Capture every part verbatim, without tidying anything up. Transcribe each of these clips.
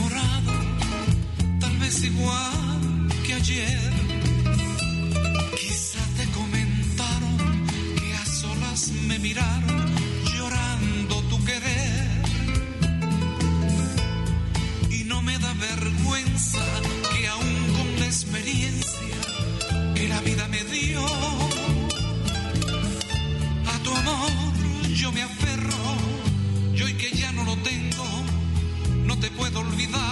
llorado, tal vez igual que ayer. Quizá te comentaron que a solas me miraron llorando tu querer. Y no me da vergüenza que aún con la experiencia que la vida me dio, a tu amor yo me aferro, y hoy que ya no lo tengo, no te puedo olvidar.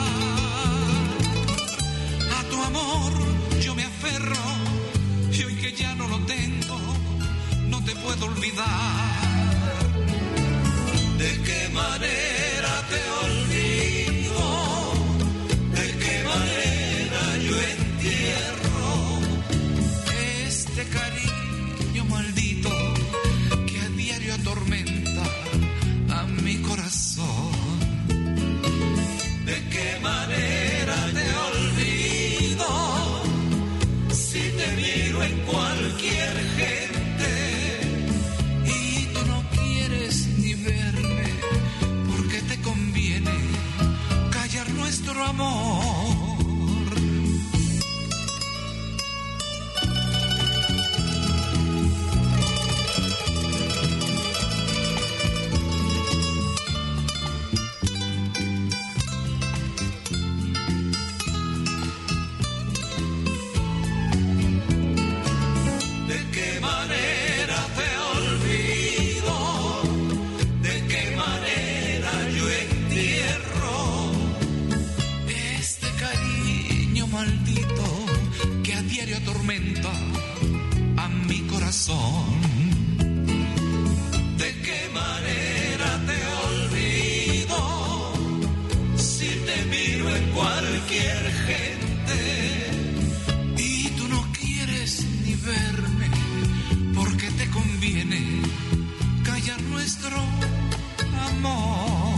A tu amor yo me aferro, y hoy que ya no lo tengo, no te puedo olvidar. ¿De qué manera te olvido? ¿De qué manera yo entierro este cariño maldito que a diario atormenta a mi corazón? ¿De qué manera te olvido si te miro en cualquier gente y tú no quieres ni verme porque te conviene callar nuestro amor? Atormenta a mi corazón. ¿De qué manera te olvido si te miro en cualquier gente y tú no quieres ni verme porque te conviene callar nuestro amor?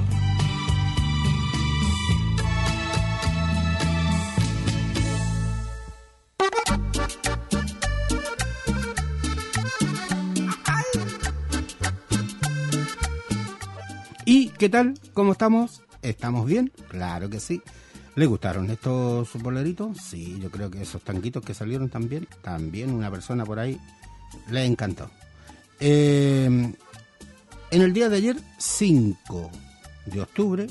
¿Y qué tal? ¿Cómo estamos? ¿Estamos bien? Claro que sí. ¿Le gustaron estos boleritos? Sí, yo creo que esos tanguitos que salieron también, también una persona por ahí le encantó. Eh, en el día de ayer, cinco de octubre,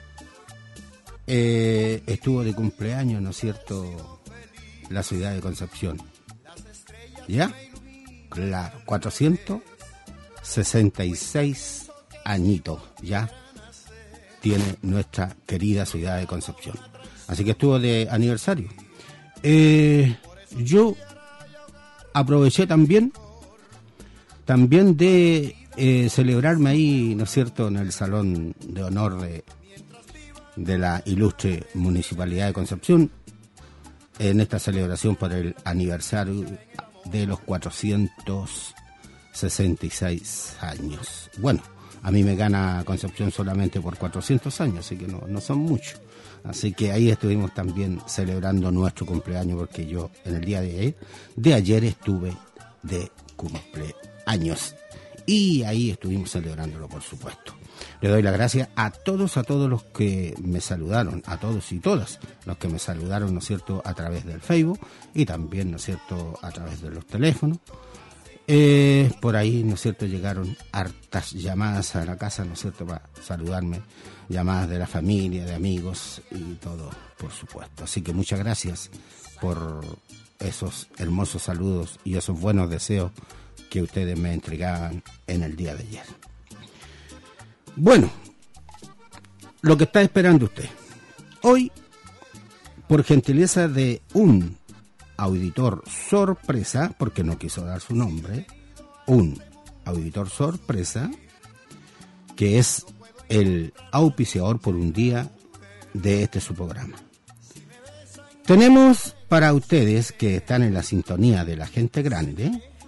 eh, estuvo de cumpleaños, ¿no es cierto?, la ciudad de Concepción. ¿Ya? Claro, cuatrocientos sesenta y seis añitos ya tiene nuestra querida ciudad de Concepción. Así que estuvo de aniversario. Eh, yo aproveché también también de eh, celebrarme ahí, ¿no es cierto?, en el Salón de Honor de, de la ilustre Municipalidad de Concepción, en esta celebración por el aniversario de los cuatrocientos sesenta y seis años. Bueno, a mí me gana Concepción solamente por cuatrocientos años, así que no, no son muchos. Así que ahí estuvimos también celebrando nuestro cumpleaños, porque yo en el día de ayer, de ayer estuve de cumpleaños. Y ahí estuvimos celebrándolo, por supuesto. Le doy las gracias a todos, a todos los que me saludaron, a todos y todas los que me saludaron, ¿no es cierto?, a través del Facebook y también, ¿no es cierto?, a través de los teléfonos. Eh, por ahí, ¿no es cierto?, llegaron hartas llamadas a la casa, ¿no es cierto?, para saludarme, llamadas de la familia, de amigos y todo, por supuesto. Así que muchas gracias por esos hermosos saludos y esos buenos deseos que ustedes me entregaban en el día de ayer. Bueno, lo que está esperando usted. Hoy, por gentileza de un auditor sorpresa, porque no quiso dar su nombre, un auditor sorpresa, que es el auspiciador por un día de este su programa. Tenemos para ustedes que están en la sintonía de la gente grande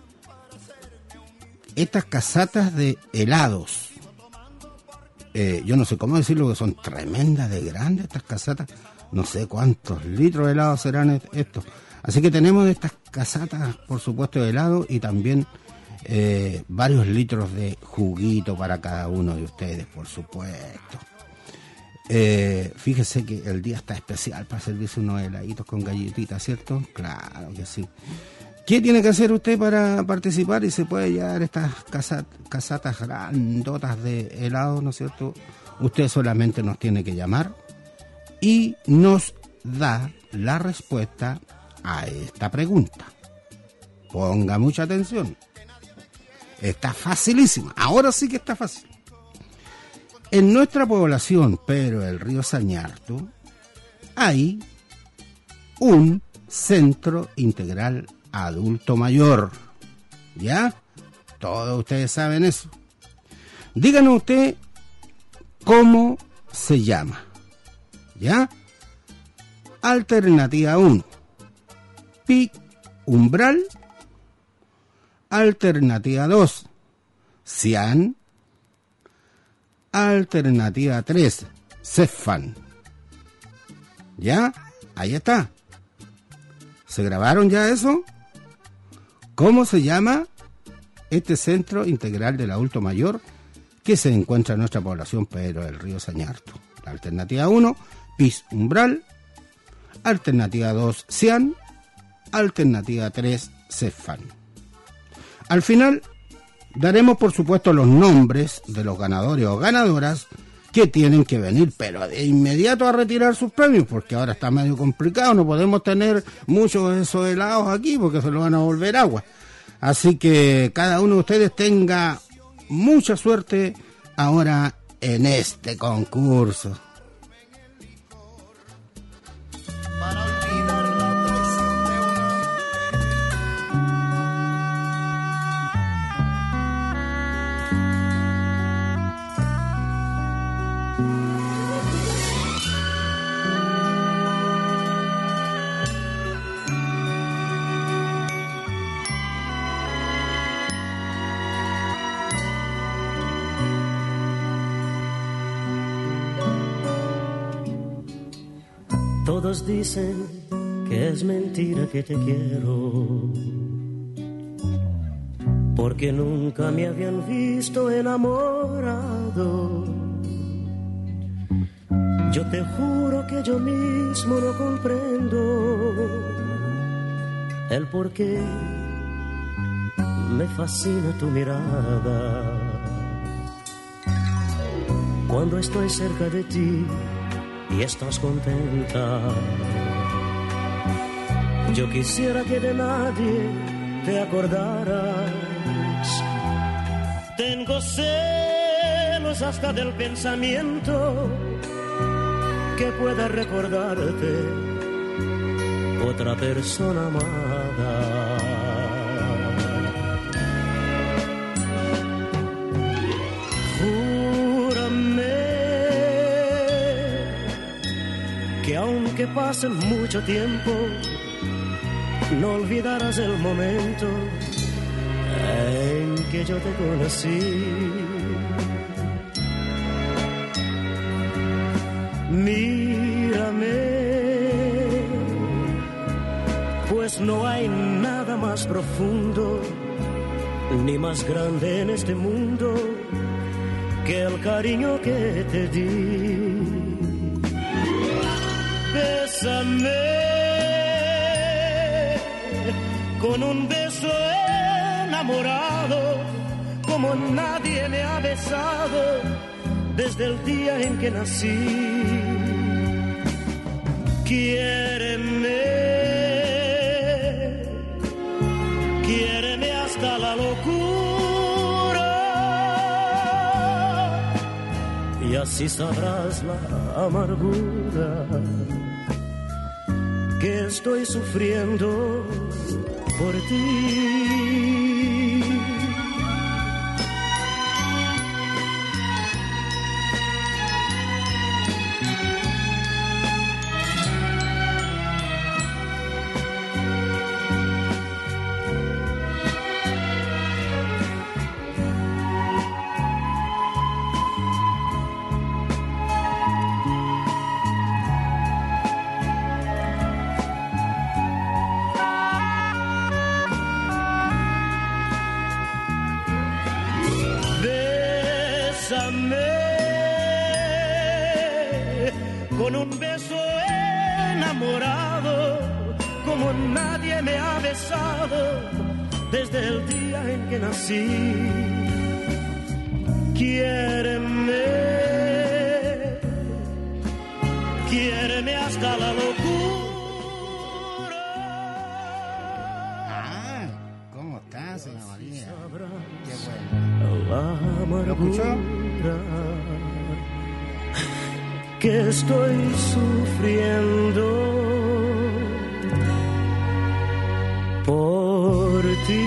estas casatas de helados. Eh, yo no sé cómo decirlo, que son tremendas de grandes estas casatas. No sé cuántos litros de helado serán estos. Así que tenemos estas casatas, por supuesto, de helado y también eh, varios litros de juguito para cada uno de ustedes, por supuesto. Eh, fíjese que el día está especial para servirse unos heladitos con galletitas, ¿cierto? Claro que sí. ¿Qué tiene que hacer usted para participar y se puede llevar estas casat, casatas grandotas de helado, ¿no es cierto? Usted solamente nos tiene que llamar y nos da la respuesta a esta pregunta. Ponga mucha atención. Está facilísima. Ahora sí que está fácil. En nuestra población, pero el río Sañarto, hay un centro integral adulto mayor. ¿Ya? Todos ustedes saben eso. Díganos usted cómo se llama. ¿Ya? Alternativa uno. Pic Umbral. Alternativa dos. Cian. Alternativa tres. Cefan. ¿Ya? Ahí está. ¿Se grabaron ya eso? ¿Cómo se llama este centro integral del adulto mayor que se encuentra en nuestra población, pero el río Sañarto? La alternativa uno, Pis Umbral. Alternativa dos, Cian. Alternativa tres, Cefan. Al final daremos, por supuesto, los nombres de los ganadores o ganadoras que tienen que venir, pero de inmediato a retirar sus premios, porque ahora está medio complicado, no podemos tener muchos de esos helados aquí porque se lo van a volver agua. Así que cada uno de ustedes tenga mucha suerte ahora en este concurso. Todos dicen que es mentira que te quiero, porque nunca me habían visto enamorado. Yo te juro que yo mismo no comprendo el por qué me fascina tu mirada. Cuando estoy cerca de ti y estás contenta, yo quisiera que de nadie te acordaras. Tengo celos hasta del pensamiento que pueda recordarte otra persona amada. Que aunque pase mucho tiempo, no olvidarás el momento en que yo te conocí. Mírame, pues no hay nada más profundo ni más grande en este mundo que el cariño que te di. Bésame con un beso enamorado, como nadie me ha besado desde el día en que nací. Quiéreme, quiéreme hasta la locura, y así sabrás la amargura que estoy sufriendo por ti. enamorado como nadie me ha besado desde el día en que nací. Quiéreme, quiéreme hasta la locura. Ah, ¿cómo estás, Ana María? Qué bueno. ¿Lo escuchó? Que estoy sufriendo por ti.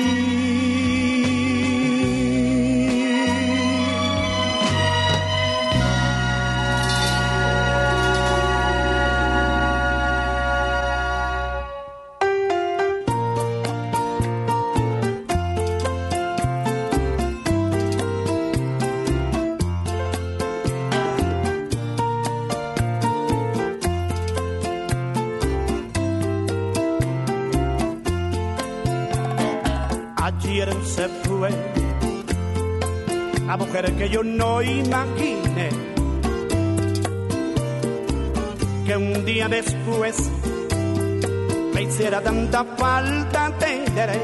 Ayer se fue la mujer que yo no imaginé, que un día después me hiciera tanta falta tener.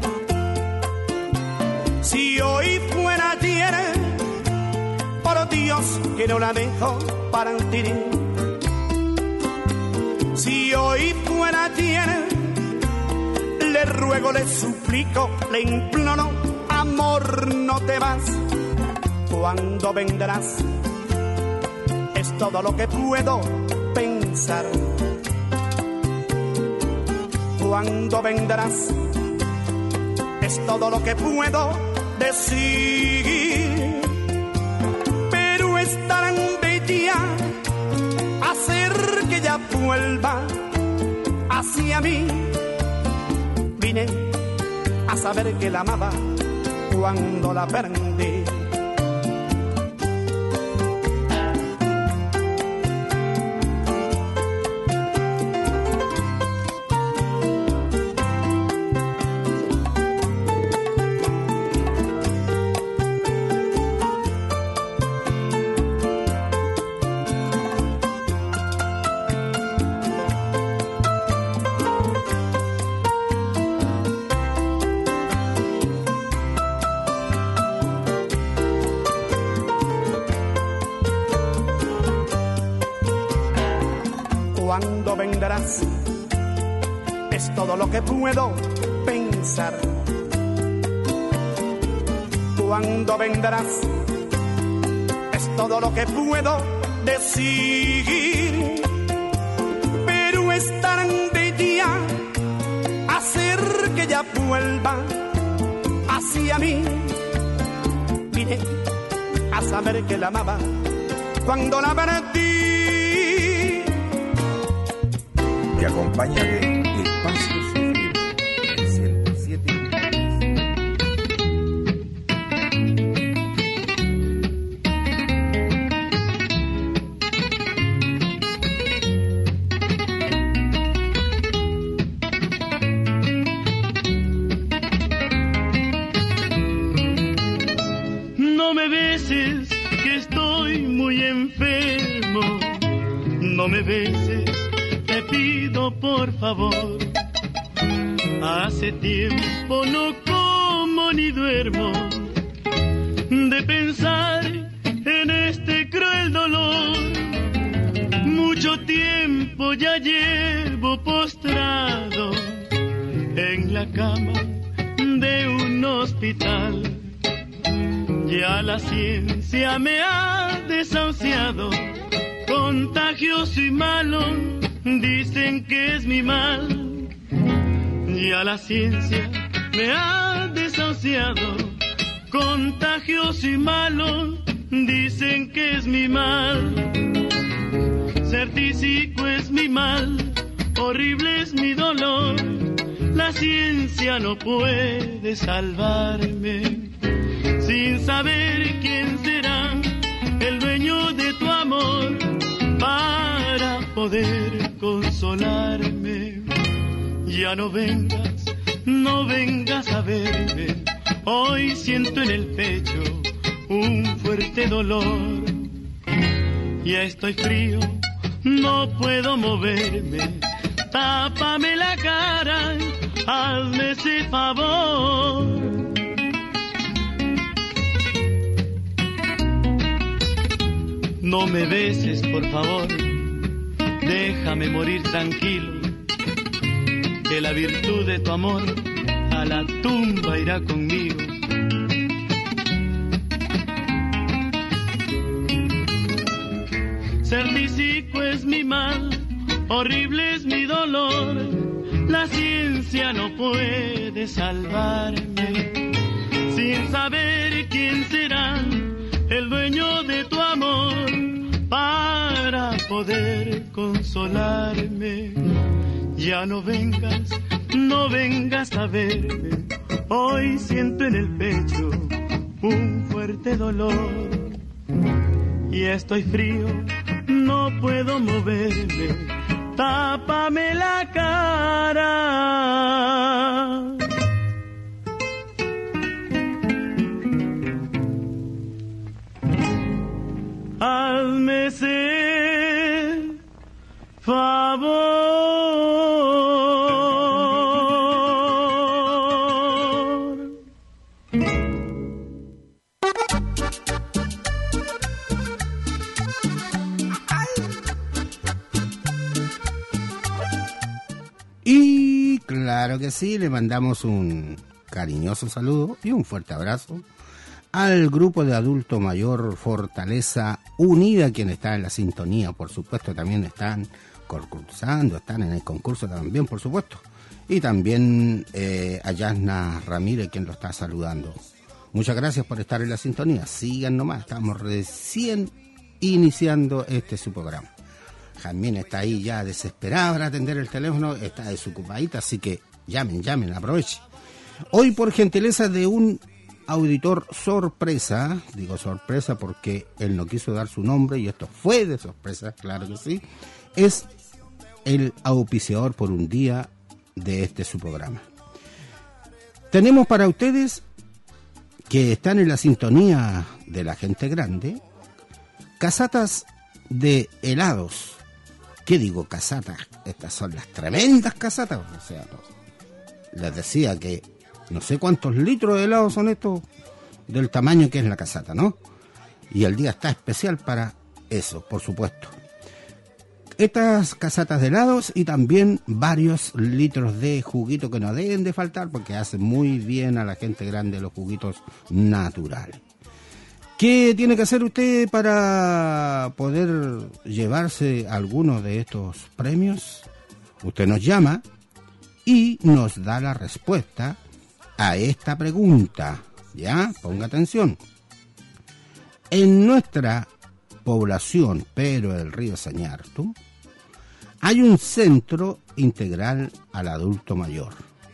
Si hoy fuera ayer, por Dios que no la dejo partir. Si hoy fuera ayer, le ruego, le suplico, le imploro, amor, no te vas. Cuando vendrás, es todo lo que puedo pensar. Cuando vendrás, es todo lo que puedo decir. Pero es tan bella hacer que ella vuelva hacia mí. Vine a saber que la amaba cuando la perdí. Cuando vendrás, es todo lo que puedo pensar. Cuando vendrás, es todo lo que puedo decir. Pero es tan bella hacer que ella vuelva hacia mí. Vine a saber que la amaba cuando la perdí. Te acompaña de Espacio Sufrir, el ciento siete. No me beses, que estoy muy enfermo. No me beses, te pido por favor. Hace tiempo no como ni duermo de pensar en este cruel dolor. Mucho tiempo ya llevo postrado en la cama de un hospital. Ya la ciencia me ha desahuciado, contagioso y malo, dicen que es mi mal. Ya la ciencia me ha desahuciado, contagioso y malo, dicen que es mi mal. Ser tísico es mi mal, horrible es mi dolor. La ciencia no puede salvarme. Sin saber quién será el dueño de tu amor para poder consolarme. Ya no vengas, no vengas a verme. Hoy siento en el pecho un fuerte dolor. Ya estoy frío no puedo moverme. Tápame la cara, hazme ese favor. No me beses, por favor, déjame morir tranquilo, que la virtud de tu amor a la tumba irá conmigo. Ser físico es mi mal, horrible es mi dolor, la ciencia no puede salvarme. Sin saber quién será el dueño de tu amor para poder consolarme. Ya no vengas, no vengas a verme, hoy siento en el pecho un fuerte dolor. Y estoy frío, no puedo moverme, tápame la cara. Hazme ese favor. Y claro que sí, le mandamos un cariñoso saludo y un fuerte abrazo al grupo de adulto mayor Fortaleza Unida, quien está en la sintonía, por supuesto, también están concursando, están en el concurso también, por supuesto, y también eh, a Yasna Ramírez, quien lo está saludando. Muchas gracias por estar en la sintonía, sigan nomás, estamos recién iniciando este su programa. Jamín está ahí ya desesperada para atender el teléfono, está desocupadita, así que llamen, llamen, aprovechen. Hoy, por gentileza de un auditor sorpresa, digo sorpresa porque él no quiso dar su nombre y esto fue de sorpresa, claro que sí, es el auspiciador por un día de este su programa. Tenemos para ustedes que están en la sintonía de la gente grande, casatas de helados. ¿Qué digo casatas? Estas son las tremendas casatas, o sea, les decía que no sé cuántos litros de helado son estos del tamaño que es la casata, ¿no? Y el día está especial para eso, por supuesto. Estas casatas de helados y también varios litros de juguito que no deben de faltar porque hacen muy bien a la gente grande los juguitos naturales. ¿Qué tiene que hacer usted para poder llevarse alguno de estos premios? Usted nos llama y nos da la respuesta a esta pregunta, ¿ya? Ponga atención. En nuestra población, pero del río Sañartu, hay un centro integral al adulto mayor.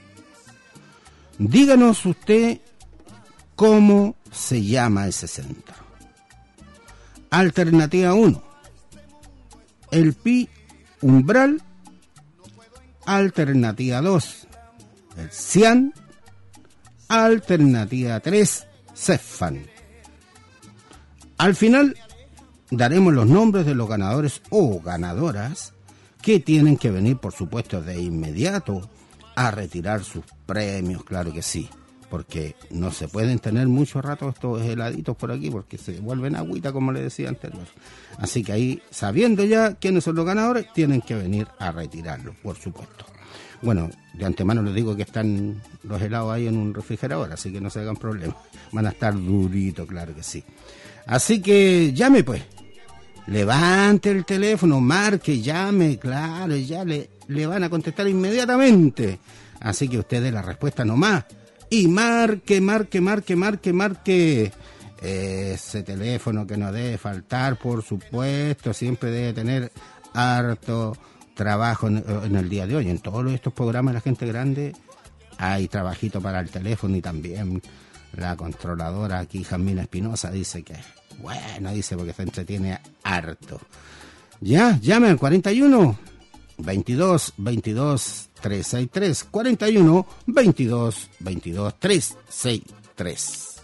Díganos usted cómo se llama ese centro. Alternativa uno, el Pi Umbral. Alternativa dos, el Cian. Alternativa tres, Cefan. Al final daremos los nombres de los ganadores o ganadoras que tienen que venir, por supuesto, de inmediato a retirar sus premios, claro que sí, porque no se pueden tener mucho rato estos heladitos por aquí porque se vuelven agüita, como le decía anterior. Así que ahí, sabiendo ya quiénes son los ganadores, tienen que venir a retirarlos, por supuesto. Bueno, de antemano les digo que están los helados ahí en un refrigerador, así que no se hagan problemas. Van a estar duritos, claro que sí. Así que llame pues. Levante el teléfono, marque, llame, claro, ya le, le van a contestar inmediatamente. Así que usted dé la respuesta nomás. Y marque, marque, marque, marque, marque. Ese teléfono que no debe faltar, por supuesto, siempre debe tener harto trabajo en, en el día de hoy. En todos estos programas de la gente grande hay trabajito para el teléfono y también la controladora aquí, Jamina Espinosa, dice que bueno, dice porque se entretiene harto. Ya, llame al cuarenta y uno, veintidós, veintidós, trescientos sesenta y tres, cuarenta y uno, veintidós, veintidós, trescientos sesenta y tres.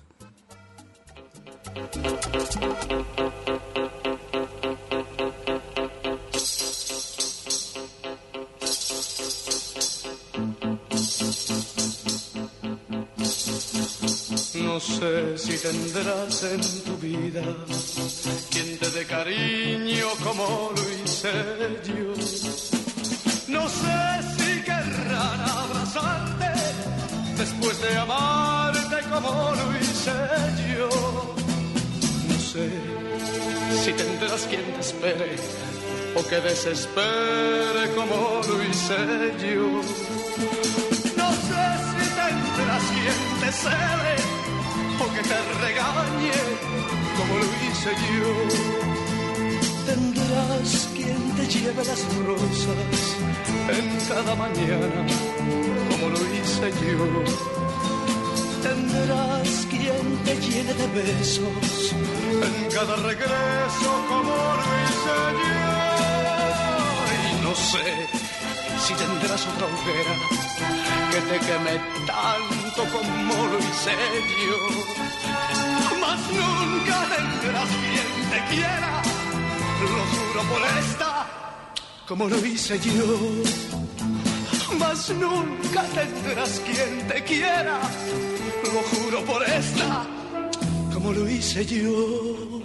No sé si tendrás en tu vida quien te dé cariño como lo hice yo. No sé si querrán abrazarte después de amarte como lo hice yo. No sé si tendrás quien te espere o que desespere como lo hice yo. No sé si tendrás quien te cele o que te regañe como lo hice yo. Tendrás quien te lleve las rosas en cada mañana como lo hice yo. Tendrás quien te llene de besos en cada regreso como lo hice yo. Y no sé si tendrás otra hoguera que te queme tanto como lo hice yo. Mas nunca tendrás quien te quiera, lo juro por esta, como lo hice yo. Mas nunca tendrás quien te quiera, lo juro por esta, como lo hice yo.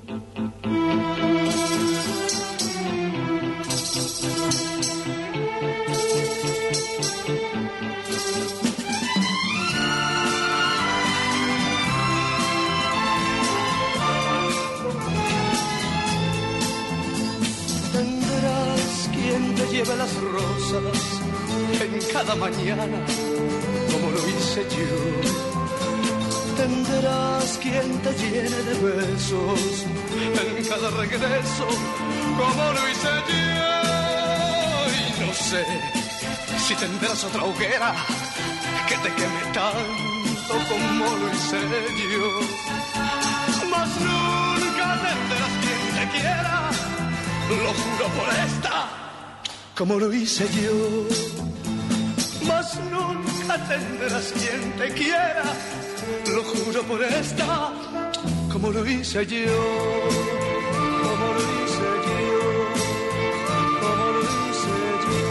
Lleva las rosas en cada mañana, como lo hice yo. Tendrás quien te llene de besos en cada regreso, como lo hice yo. Y no sé si tendrás otra hoguera que te queme tanto como lo hice yo. Mas nunca tendrás quien te quiera, lo juro por esta, como lo hice yo. Mas nunca tendrás quien te quiera, lo juro por esta, como lo hice yo, como lo hice yo, como lo hice yo.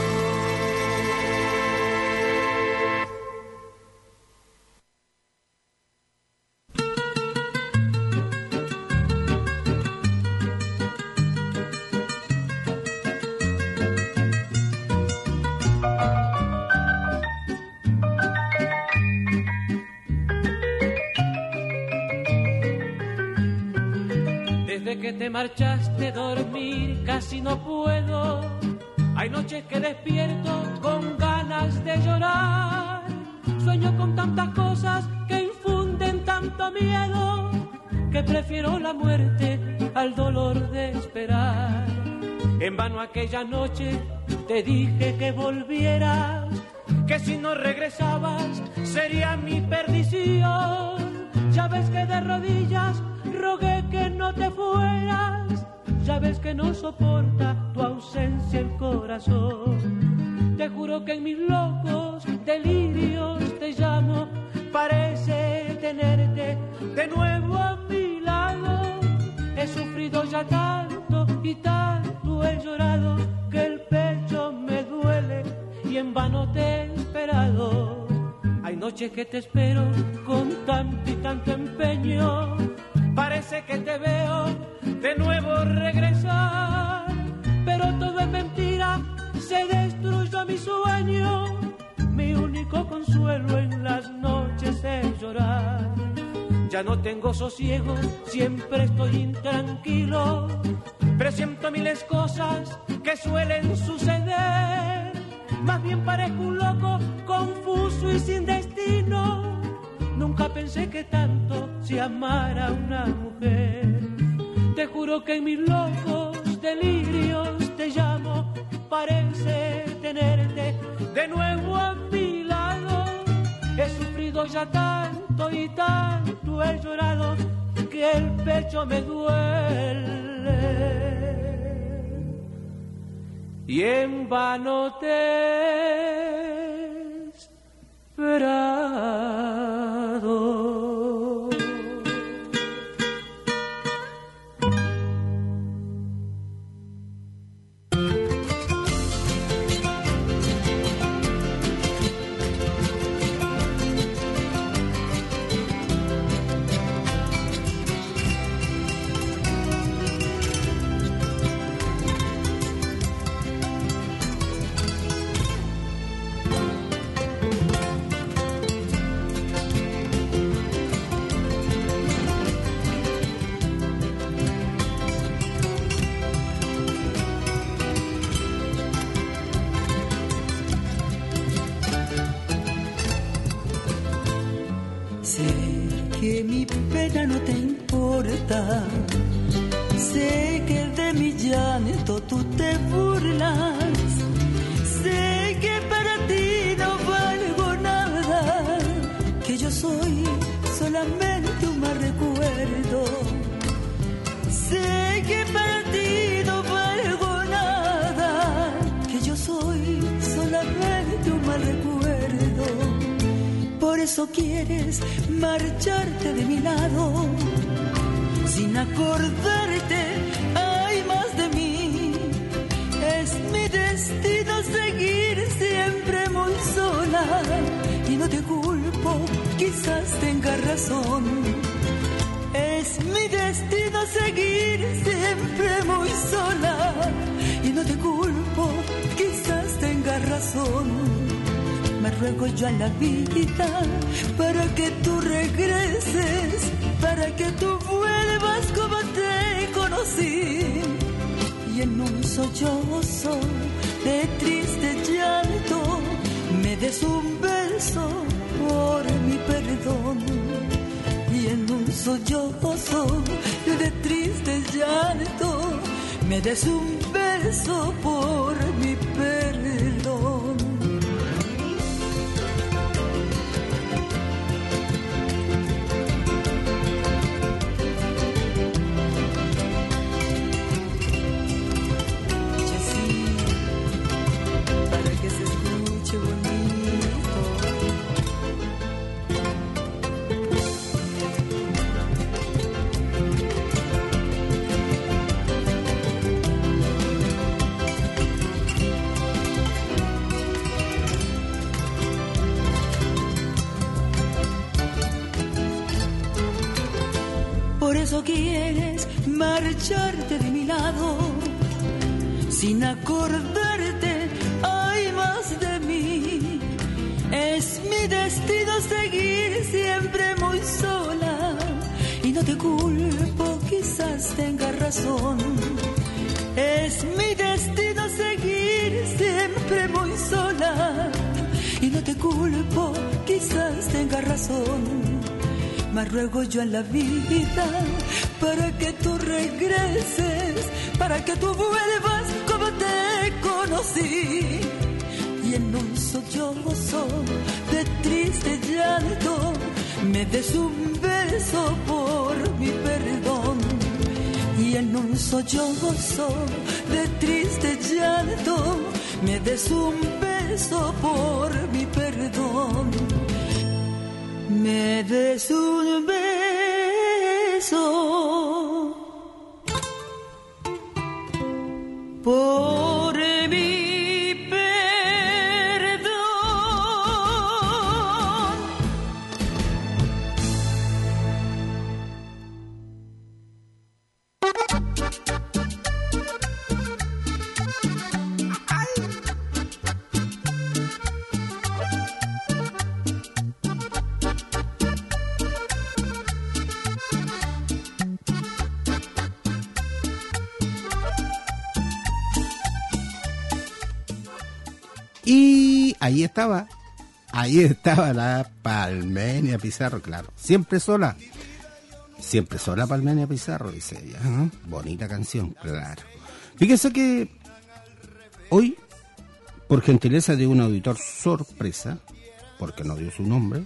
Que te marchaste a dormir casi no puedo. Hay noches que despierto con ganas de llorar. Sueño con tantas cosas que infunden tanto miedo, que prefiero la muerte al dolor de esperar. En vano aquella noche te dije que volvieras, que si no regresabas sería mi perdición. Ya ves que de rodillas rogué que no te fueras, ya ves que no soporta tu ausencia el corazón. Te juro que en mis locos delirios te llamo, parece tenerte de nuevo a mi lado. He sufrido ya tanto y tanto he llorado, que el pecho me duele y en vano te he esperado. Hay noches que te espero con tanto y tanto empeño, parece que te veo de nuevo regresar, pero todo es mentira, se destruyó mi sueño. Mi único consuelo en las noches es llorar. Ya no tengo sosiego, siempre estoy intranquilo, presiento miles cosas que suelen suceder. Más bien parezco un loco, confuso y sin destino. Nunca pensé que tanto se amara a una mujer. Te juro que en mis locos delirios te llamo, parece tenerte de nuevo a mi lado. He sufrido ya tanto y tanto he llorado, que el pecho me duele y en vano te he esperado. que mi pena no te importa. Sé que de mi llanto tú te burlas. Sé que para ti no valgo nada, que yo soy solamente un mal recuerdo. Sé que para ti no valgo nada, que yo soy solamente un mal recuerdo. Por eso quieres marcharte de mi lado, sin acordarte, hay más de mí. Es mi destino seguir siempre muy sola, y no te culpo, quizás tengas razón. Es mi destino seguir siempre muy sola, y no te culpo, quizás tengas razón. Me ruego yo a la vida para que tú regreses, para que tú vuelvas como te conocí. Y en un sollozo de triste llanto me des un beso por mi perdón. Y en un sollozo de triste llanto me des un beso por mi perdón. Por eso quieres marcharte de mi lado, sin acordarte, hay más de mí. Es mi destino seguir siempre muy sola, y no te culpo, quizás tengas razón. Es mi destino seguir siempre muy sola, y no te culpo, quizás tengas razón. Mas ruego yo a la vida para que tú regreses, para que tú vuelvas como te conocí. Y en un sollozo de triste llanto me des un beso por mi perdón. Y en un sollozo de triste llanto me des un beso por mi perdón. Me des un beso por mi perdón. Y ahí estaba, ahí estaba la Palmenia Pizarro, claro, siempre sola, siempre sola Palmenia Pizarro, dice ella, ¿no? Bonita canción, claro. Fíjese que hoy, por gentileza de un auditor sorpresa, porque no dio su nombre,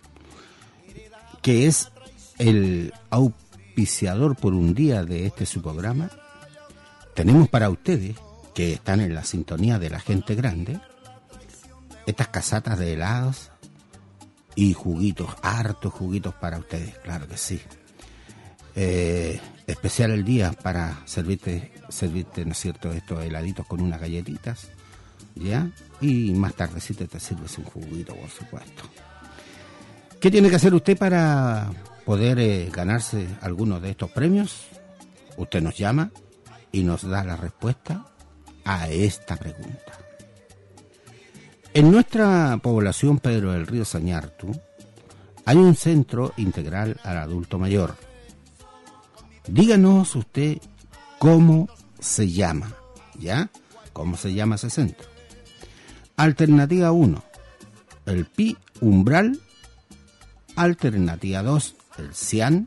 que es el auspiciador por un día de este su programa, tenemos para ustedes, que están en la sintonía de la gente grande, estas casatas de helados y juguitos, hartos juguitos para ustedes, claro que sí. Eh, especial el día para servirte, servirte, ¿no es cierto?, estos heladitos con unas galletitas, ¿ya? Y más tardecito te sirves un juguito, por supuesto. ¿Qué tiene que hacer usted para poder eh, ganarse alguno de estos premios? Usted nos llama y nos da la respuesta a esta pregunta. En nuestra población Pedro del Río Sañartu hay un centro integral al adulto mayor. Díganos usted cómo se llama, ¿ya? ¿Cómo se llama ese centro? Alternativa uno, el Pi Umbral. Alternativa dos, el cian,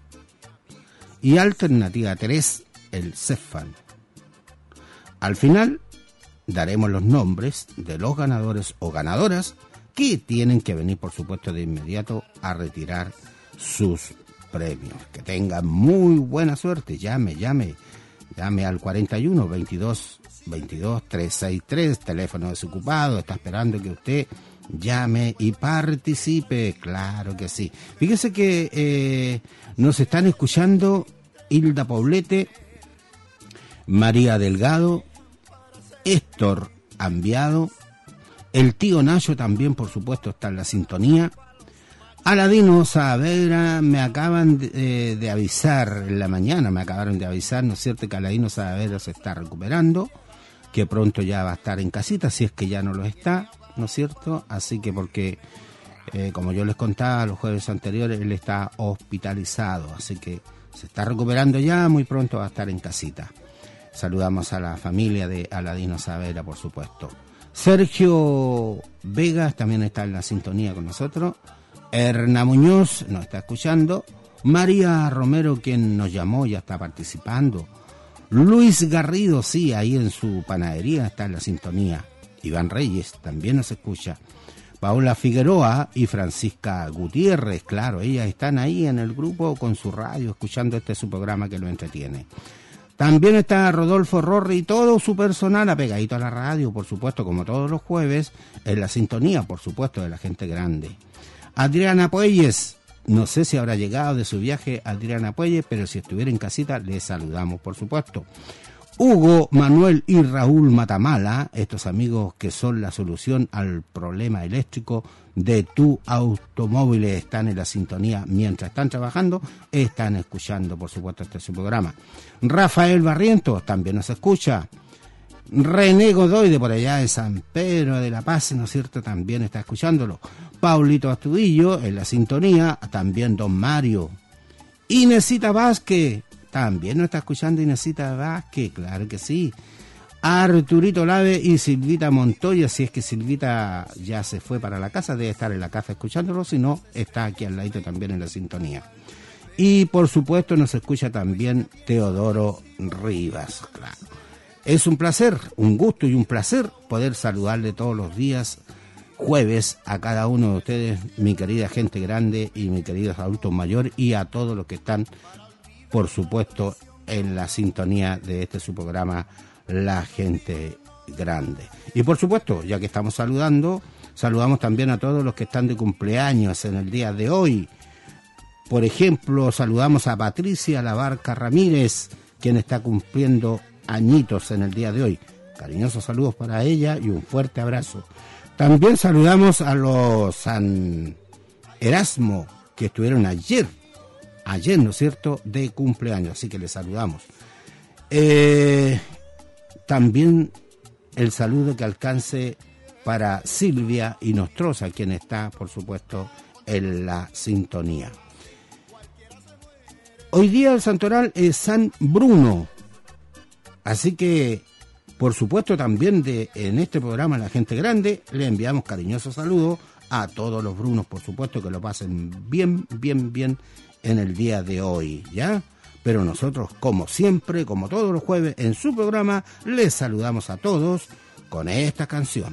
y alternativa tres, el cefan. Al final daremos los nombres de los ganadores o ganadoras que tienen que venir, por supuesto, de inmediato a retirar sus premios. Que tengan muy buena suerte. Llame, llame, llame al cuarenta y uno, veintidós, veintidós, trescientos sesenta y tres, teléfono desocupado, está esperando que usted llame y participe, claro que sí. Fíjese que eh, nos están escuchando Hilda Poblete, María Delgado, Héctor Ambiado, el tío Nacho también, por supuesto, está en la sintonía. Aladino Saavedra, me acaban de, eh, de avisar en la mañana, me acabaron de avisar, ¿no es cierto?, que Aladino Saavedra se está recuperando, que pronto ya va a estar en casita, si es que ya no lo está, ¿no es cierto? Así que porque, eh, como yo les contaba los jueves anteriores, él está hospitalizado, así que se está recuperando ya, muy pronto va a estar en casita. Saludamos a la familia de Aladino Saavedra, por supuesto. Sergio Vegas también está en la sintonía con nosotros. Erna Muñoz nos está escuchando. María Romero, quien nos llamó, ya está participando. Luis Garrido, sí, ahí en su panadería está en la sintonía. Iván Reyes también nos escucha. Paola Figueroa y Francisca Gutiérrez, claro, ellas están ahí en el grupo con su radio, escuchando este su programa que lo entretiene. También está Rodolfo Rorri y todo su personal apegadito a la radio, por supuesto, como todos los jueves, en la sintonía, por supuesto, de la gente grande. Adriana Puelles, no sé si habrá llegado de su viaje Adriana Puelles, pero si estuviera en casita, le saludamos, por supuesto. Hugo, Manuel y Raúl Matamala, estos amigos que son la solución al problema eléctrico de tu automóvil, están en la sintonía mientras están trabajando, están escuchando, por supuesto, este su programa. Rafael Barrientos también nos escucha. René Godoy, de por allá de San Pedro de la Paz, ¿no es cierto?, también está escuchándolo. Paulito Astudillo en la sintonía, también don Mario. Inesita Vázquez, también nos está escuchando Inesita Vázquez, claro que sí. Arturito Lave y Silvita Montoya, si es que Silvita ya se fue para la casa, debe estar en la casa escuchándolo, si no, está aquí al ladito también en la sintonía. Y por supuesto nos escucha también Teodoro Rivas, claro. Es un placer, un gusto y un placer poder saludarle todos los días, jueves, a cada uno de ustedes, mi querida gente grande y mis queridos adultos mayores, y a todos los que están, por supuesto, en la sintonía de este su programa, La Gente Grande. Y por supuesto, ya que estamos saludando, saludamos también a todos los que están de cumpleaños en el día de hoy. Por ejemplo, saludamos a Patricia Labarca Ramírez, quien está cumpliendo añitos en el día de hoy. Cariñosos saludos para ella y un fuerte abrazo. También saludamos a los San Erasmo, que estuvieron ayer, ayer, ¿no es cierto?, de cumpleaños, así que les saludamos. Eh, también el saludo que alcance para Silvia y Nostroza, quien está, por supuesto, en la sintonía. Hoy día el santoral es San Bruno, así que, por supuesto, también de en este programa La Gente Grande le enviamos cariñosos saludos a todos los Brunos, por supuesto, que lo pasen bien, bien, bien en el día de hoy, ¿ya? Pero nosotros, como siempre, como todos los jueves en su programa, les saludamos a todos con esta canción.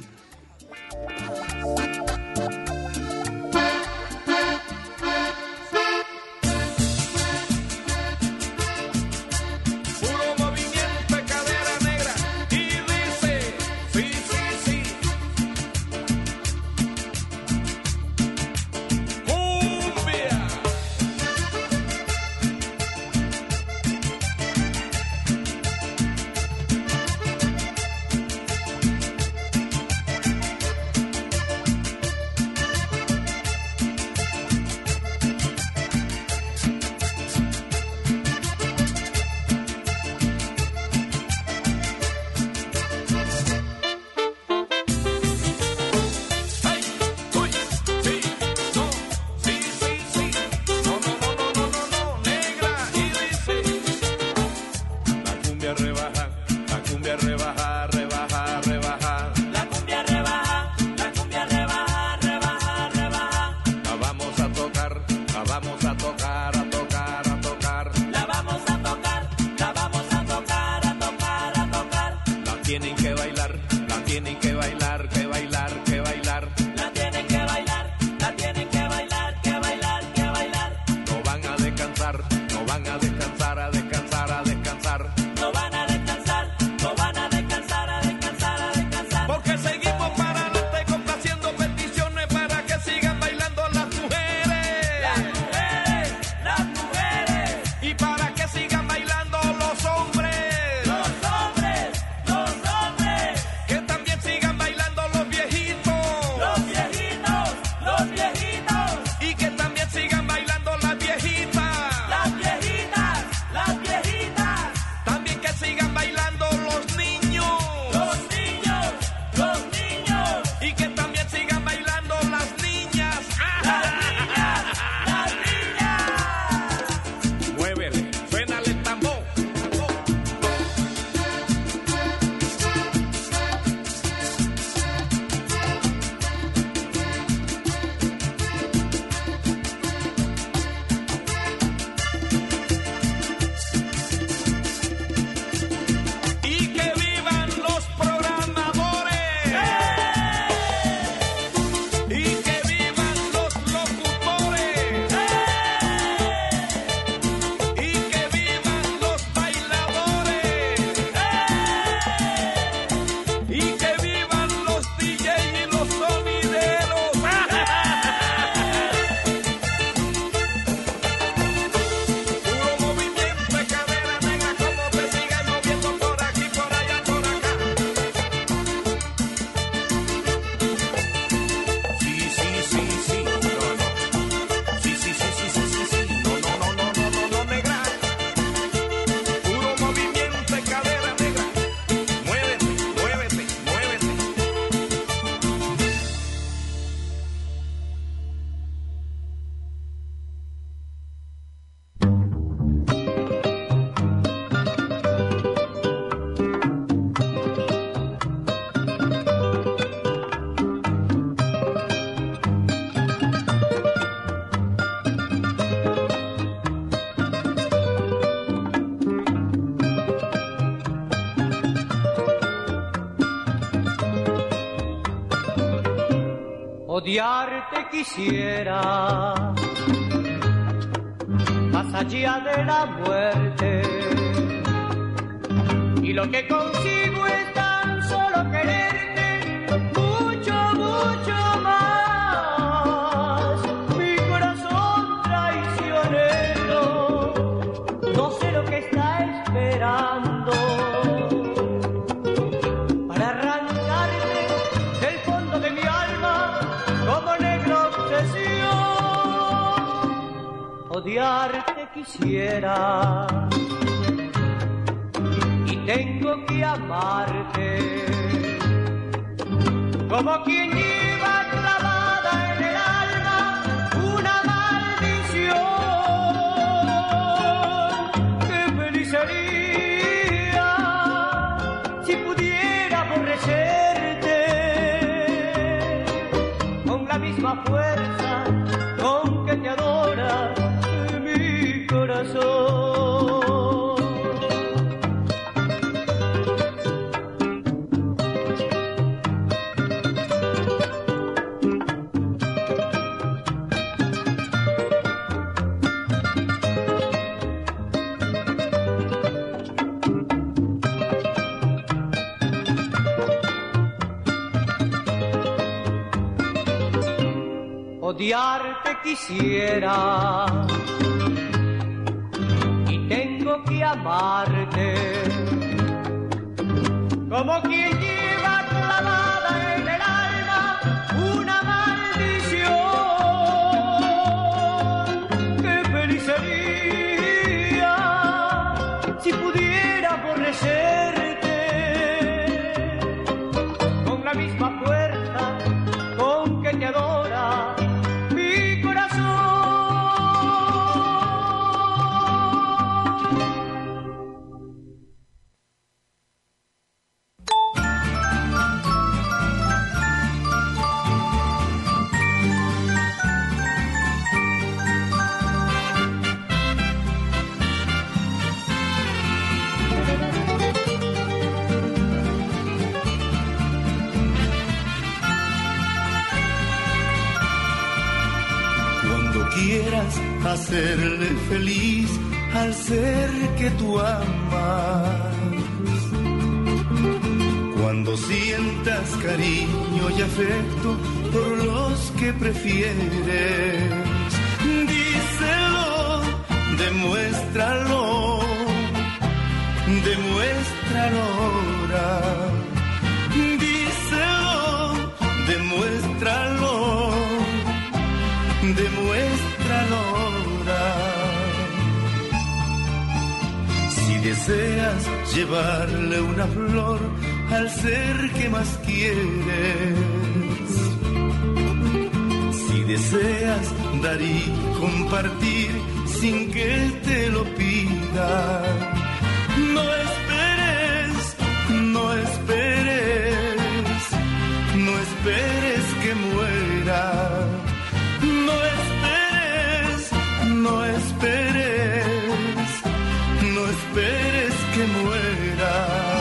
los sonideros. Puro movimiento de cadera negra, como te sigue moviendo por aquí, por allá, por acá. Sí, sí, sí, sí, no, no. Sí, sí, sí, sí, sí, sí, sí, no, no, no, no, no, no, no, negra. Puro movimiento de cadera negra. Muévete, muévete, muévete. Odiarte quisiera, más allá de la muerte, y lo que consigo es tan solo quererte mucho, mucho más. Mi corazón traicionero, no sé lo que está esperando para arrancarte del fondo de mi alma como negra obsesión. Odiarte quisiera y tengo que amarte como quien lleva clavada en el alma una maldición. Qué feliz sería si pudiera aborrecerte con la misma fuerza con que te adora mi corazón. Odiarte quisiera y tengo que amarte como quien lleva clavada en el alma una maldición. Qué feliz sería si pudiera aborrecerte con la misma fuerza con que te adora mi corazón. Quieras hacerle feliz al ser que tú amas, cuando sientas cariño y afecto por los que prefieres, díselo, demuéstralo, demuéstralo ahora, díselo, demuéstralo, demuéstralo ahora. Si deseas llevarle una flor al ser que más quieres, si deseas dar y compartir sin que te lo pida, no esperes, no esperes, no esperes que muera. No esperes, no esperes, no esperes que muera,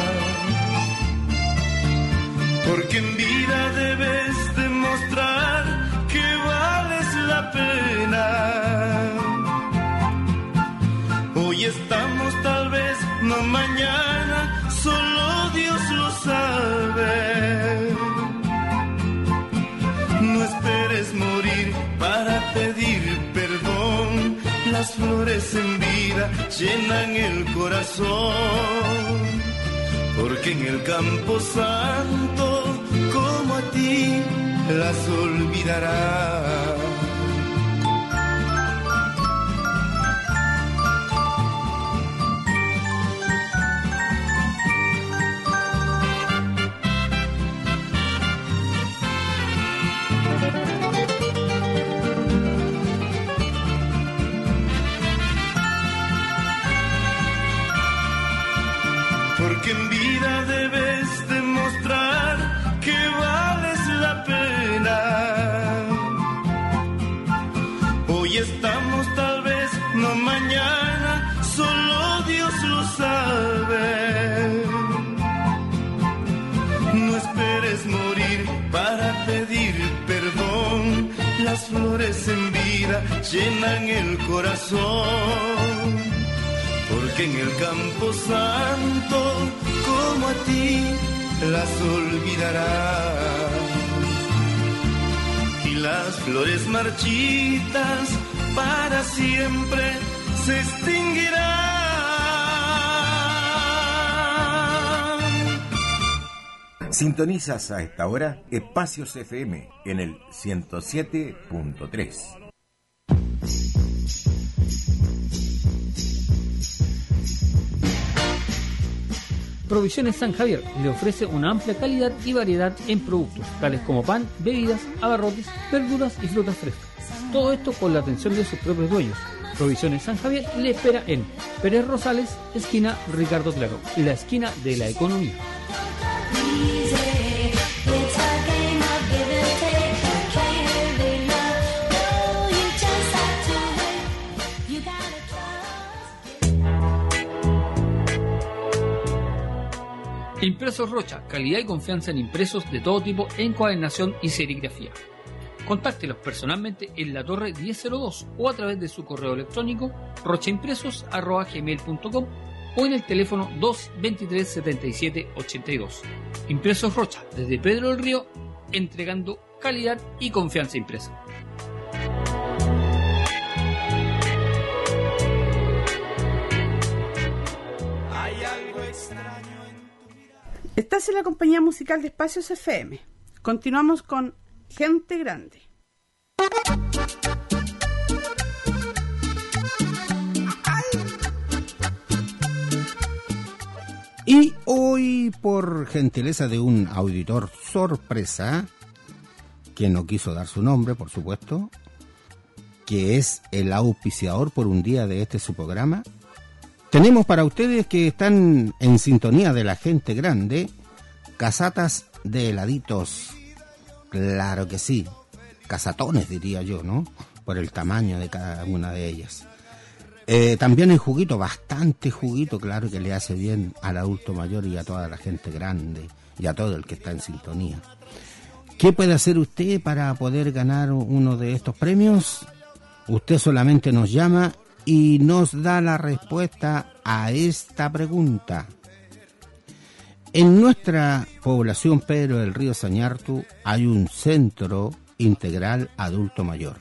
porque en vida debes demostrar que vales la pena. Hoy estamos, tal vez no mañana, solo Dios lo sabe. las flores en vida llenan el corazón, porque en el campo santo, como a ti, las olvidará. Porque en vida debes demostrar que vales la pena. Hoy estamos, tal vez no mañana, solo Dios lo sabe. No esperes morir para pedir perdón. Las flores en vida llenan el corazón, porque en el campo santo, como a ti, las olvidará. Y las flores marchitas para siempre se extinguirán. Sintonizas a esta hora Espacios F M en el ciento siete punto tres. Provisiones San Javier le ofrece una amplia calidad y variedad en productos, tales como pan, bebidas, abarrotes, verduras y frutas frescas. Todo esto con la atención de sus propios dueños. Provisiones San Javier le espera en Pérez Rosales, esquina Ricardo Claro, la esquina de la economía. Impresos Rocha, calidad y confianza en impresos de todo tipo, encuadernación y serigrafía. Contáctelos personalmente en la Torre diez cero dos o a través de su correo electrónico rochaimpresos arroba gmail punto com o en el teléfono dos veintitrés setenta y siete ochenta y dos. Impresos Rocha, desde Pedro del Río, entregando calidad y confianza impresa. Estás en la compañía musical de Espacios F M. Continuamos con Gente Grande. Y hoy, por gentileza de un auditor sorpresa, que no quiso dar su nombre, por supuesto, que es el auspiciador por un día de este su programa, tenemos para ustedes que están en sintonía de la gente grande, casatas de heladitos. Claro que sí, casatones diría yo, ¿no? Por el tamaño de cada una de ellas. Eh, también el juguito, bastante juguito, claro que le hace bien al adulto mayor y a toda la gente grande y a todo el que está en sintonía. ¿Qué puede hacer usted para poder ganar uno de estos premios? Usted solamente nos llama y nos da la respuesta a esta pregunta. En nuestra población Pedro del Río Sañartu hay un centro integral adulto mayor.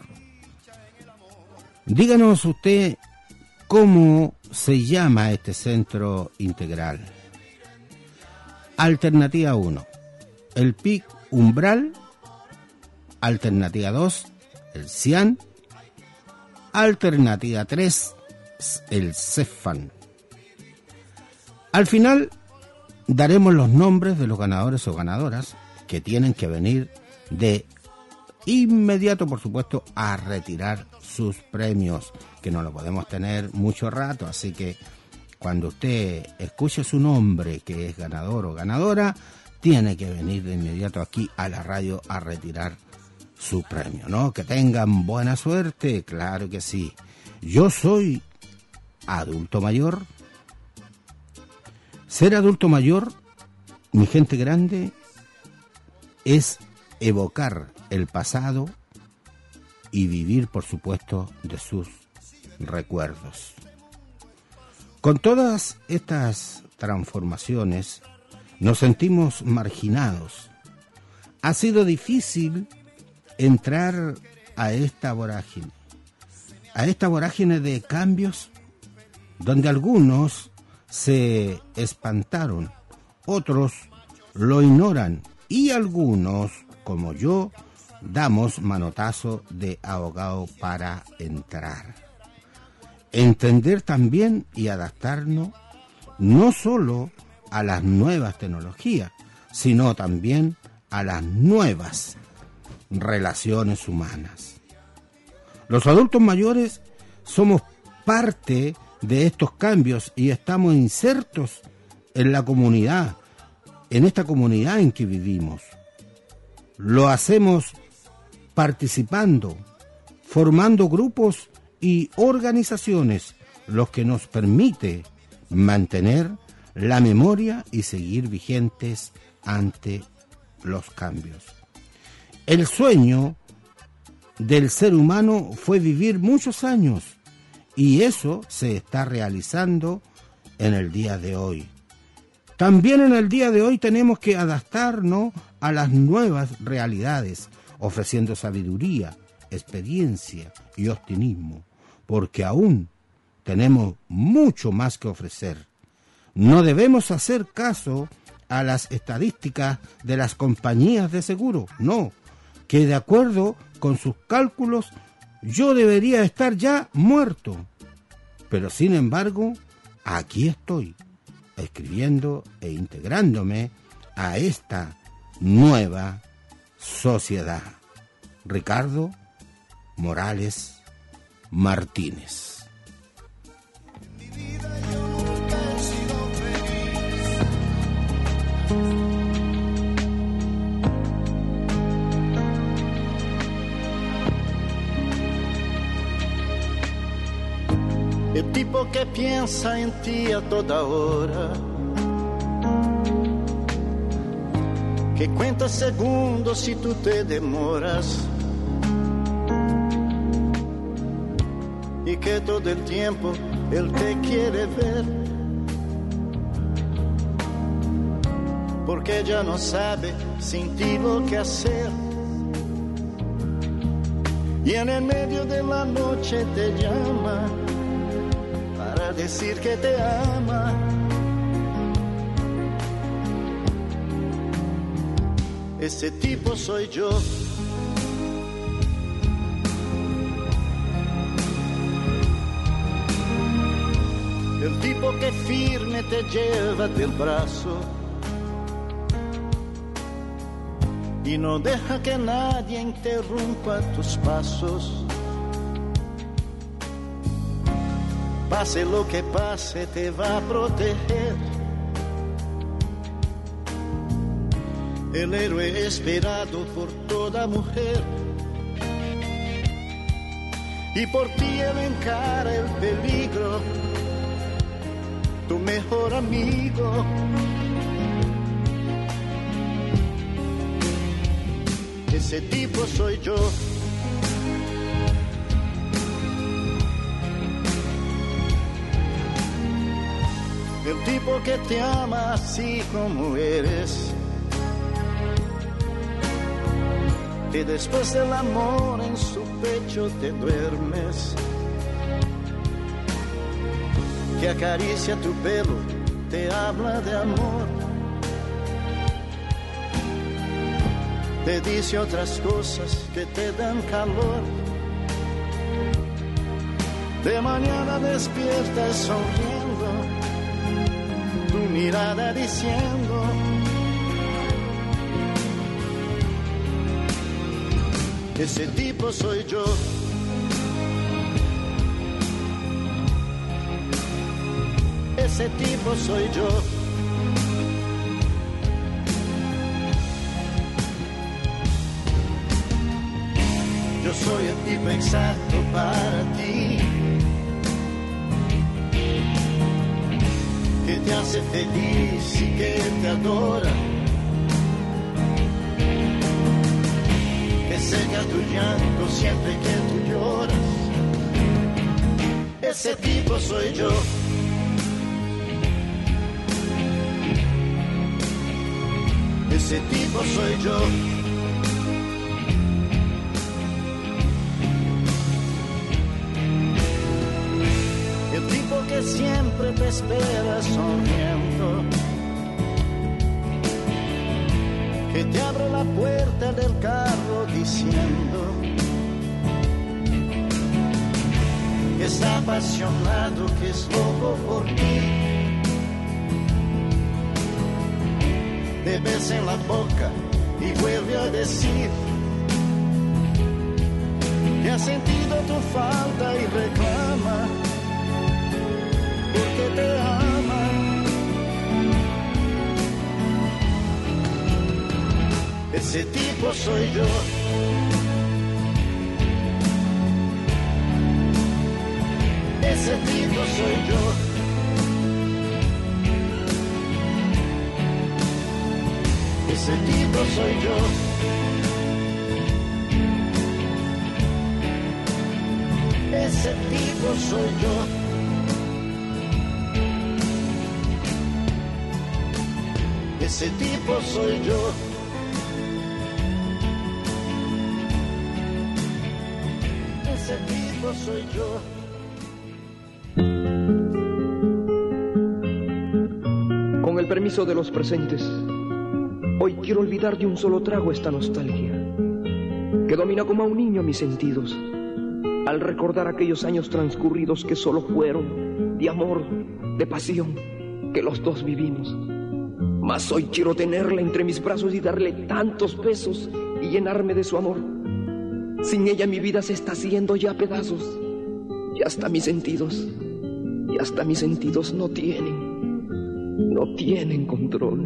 Díganos usted cómo se llama este centro integral. Alternativa uno, el P I C Umbral. Alternativa dos, el CIAN. Alternativa tres, el CEFAN. Al final daremos los nombres de los ganadores o ganadoras que tienen que venir de inmediato, por supuesto, a retirar sus premios, que no lo podemos tener mucho rato, así que cuando usted escuche su nombre, que es ganador o ganadora, tiene que venir de inmediato aquí a la radio a retirar su premio, ¿no? Que tengan buena suerte, claro que sí. Yo soy adulto mayor. Ser adulto mayor, mi gente grande, es evocar el pasado y vivir, por supuesto, de sus recuerdos. Con todas estas transformaciones, nos sentimos marginados. Ha sido difícil entrar a esta vorágine. a esta vorágine de cambios donde algunos se espantaron, otros lo ignoran y algunos, como yo, damos manotazo de ahogado para entrar. Entender también y adaptarnos no solo a las nuevas tecnologías, sino también a las nuevas relaciones humanas. Los adultos mayores somos parte de estos cambios y estamos insertos en la comunidad, en esta comunidad en que vivimos. Lo hacemos participando, formando grupos y organizaciones, lo que nos permite mantener la memoria y seguir vigentes ante los cambios. El sueño del ser humano fue vivir muchos años y eso se está realizando en el día de hoy. También en el día de hoy tenemos que adaptarnos a las nuevas realidades, ofreciendo sabiduría, experiencia y optimismo, porque aún tenemos mucho más que ofrecer. No debemos hacer caso a las estadísticas de las compañías de seguro, no, que de acuerdo con sus cálculos yo debería estar ya muerto. Pero sin embargo, aquí estoy, escribiendo e integrándome a esta nueva sociedad. Ricardo Morales Martínez. El tipo que piensa en ti a toda hora, que cuenta segundos si tú te demoras, y que todo el tiempo él te quiere ver, porque ya no sabe sin ti lo que hacer, y en el medio de la noche te llama para decir que te ama. Ese tipo soy yo. El tipo que firme te lleva del brazo y no deja que nadie interrumpa tus pasos. Pase lo que pase, te va a proteger. El héroe esperado por toda mujer. Y por ti él encara el peligro, tu mejor amigo. Ese tipo soy yo. El tipo que te ama así como eres, que después del amor en su pecho te duermes, que acaricia tu pelo, te habla de amor, te dice otras cosas que te dan calor. De mañana despiertas sonriendo, tu mirada diciendo: ese tipo soy yo. Ese tipo soy yo. Yo soy el tipo exacto para ti, que te hace feliz y que te adora, que seca tu llanto siempre que tú lloras. Ese tipo soy yo. Ese tipo soy yo. esperas sonriendo, que te abro la puerta del carro diciendo que está apasionado, que es loco por ti. Te besa en la boca y vuelve a decir que ha sentido tu falta y reclama porque te ama. Ese tipo soy yo. Ese tipo soy yo. Ese tipo soy yo. Ese tipo soy yo. Ese tipo soy yo. Ese tipo soy yo. Con el permiso de los presentes, hoy quiero olvidar de un solo trago esta nostalgia que domina como a un niño mis sentidos al recordar aquellos años transcurridos que solo fueron de amor, de pasión, que los dos vivimos. Mas hoy quiero tenerla entre mis brazos y darle tantos besos y llenarme de su amor. Sin ella mi vida se está haciendo ya pedazos y hasta mis sentidos, y hasta mis sentidos no tienen, no tienen control.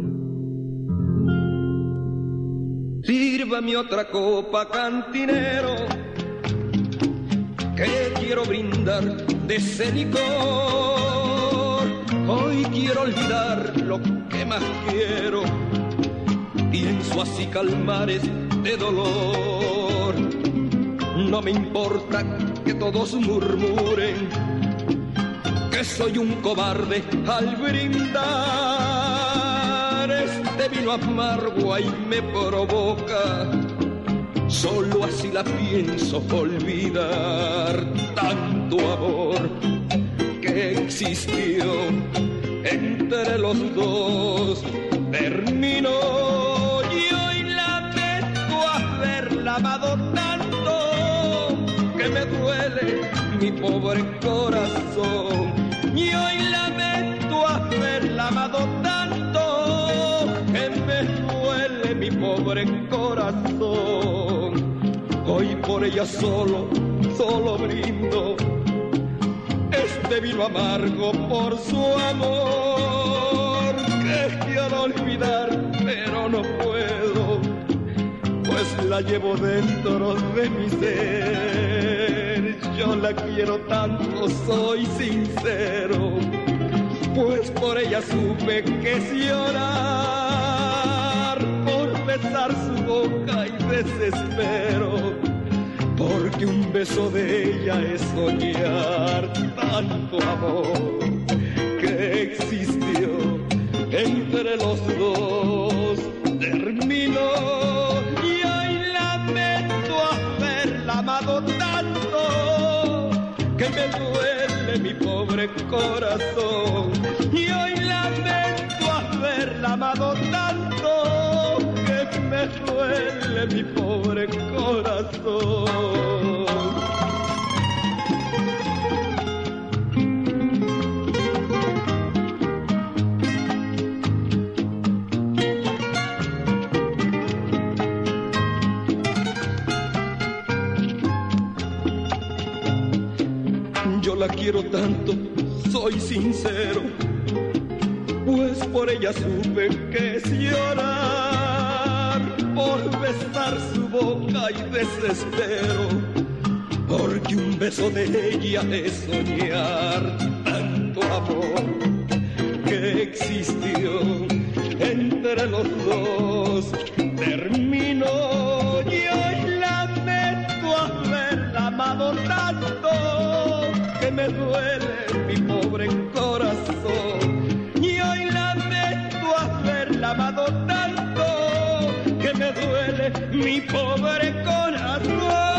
Sírvame otra copa, cantinero, que quiero brindar de ese licor. Hoy quiero olvidar lo que más quiero, pienso así calmares de dolor. No me importa que todos murmuren que soy un cobarde al brindar. Este vino amargo ahí me provoca, solo así la pienso olvidar. Tanto amor que existió entre los dos terminó, y hoy lamento haberla amado tanto que me duele mi pobre corazón. Y hoy lamento haberla amado tanto que me duele mi pobre corazón. Hoy por ella solo, solo brindo este vino amargo por su amor, que quiero olvidar pero no puedo, pues la llevo dentro de mi ser. Yo la quiero tanto, soy sincero, pues por ella supe que es llorar, por besar su boca y desespero, porque un beso de ella es soñar. Tanto amor que existió entre los dos terminó, y hoy lamento haberla amado tanto que me duele mi pobre corazón. Y hoy lamento haberla amado tanto que me duele mi pobre corazón. Yo la quiero tanto, soy sincero, pues por ella supe que es llorar, por besar su boca y desespero, porque un beso de ella es soñar. Tanto amor que existió entre los dos terminó, y hoy lamento haberla amado tanto que me duele mi pobre corazón. Y hoy lamento haberla amado tanto que me duele mi pobre corazón.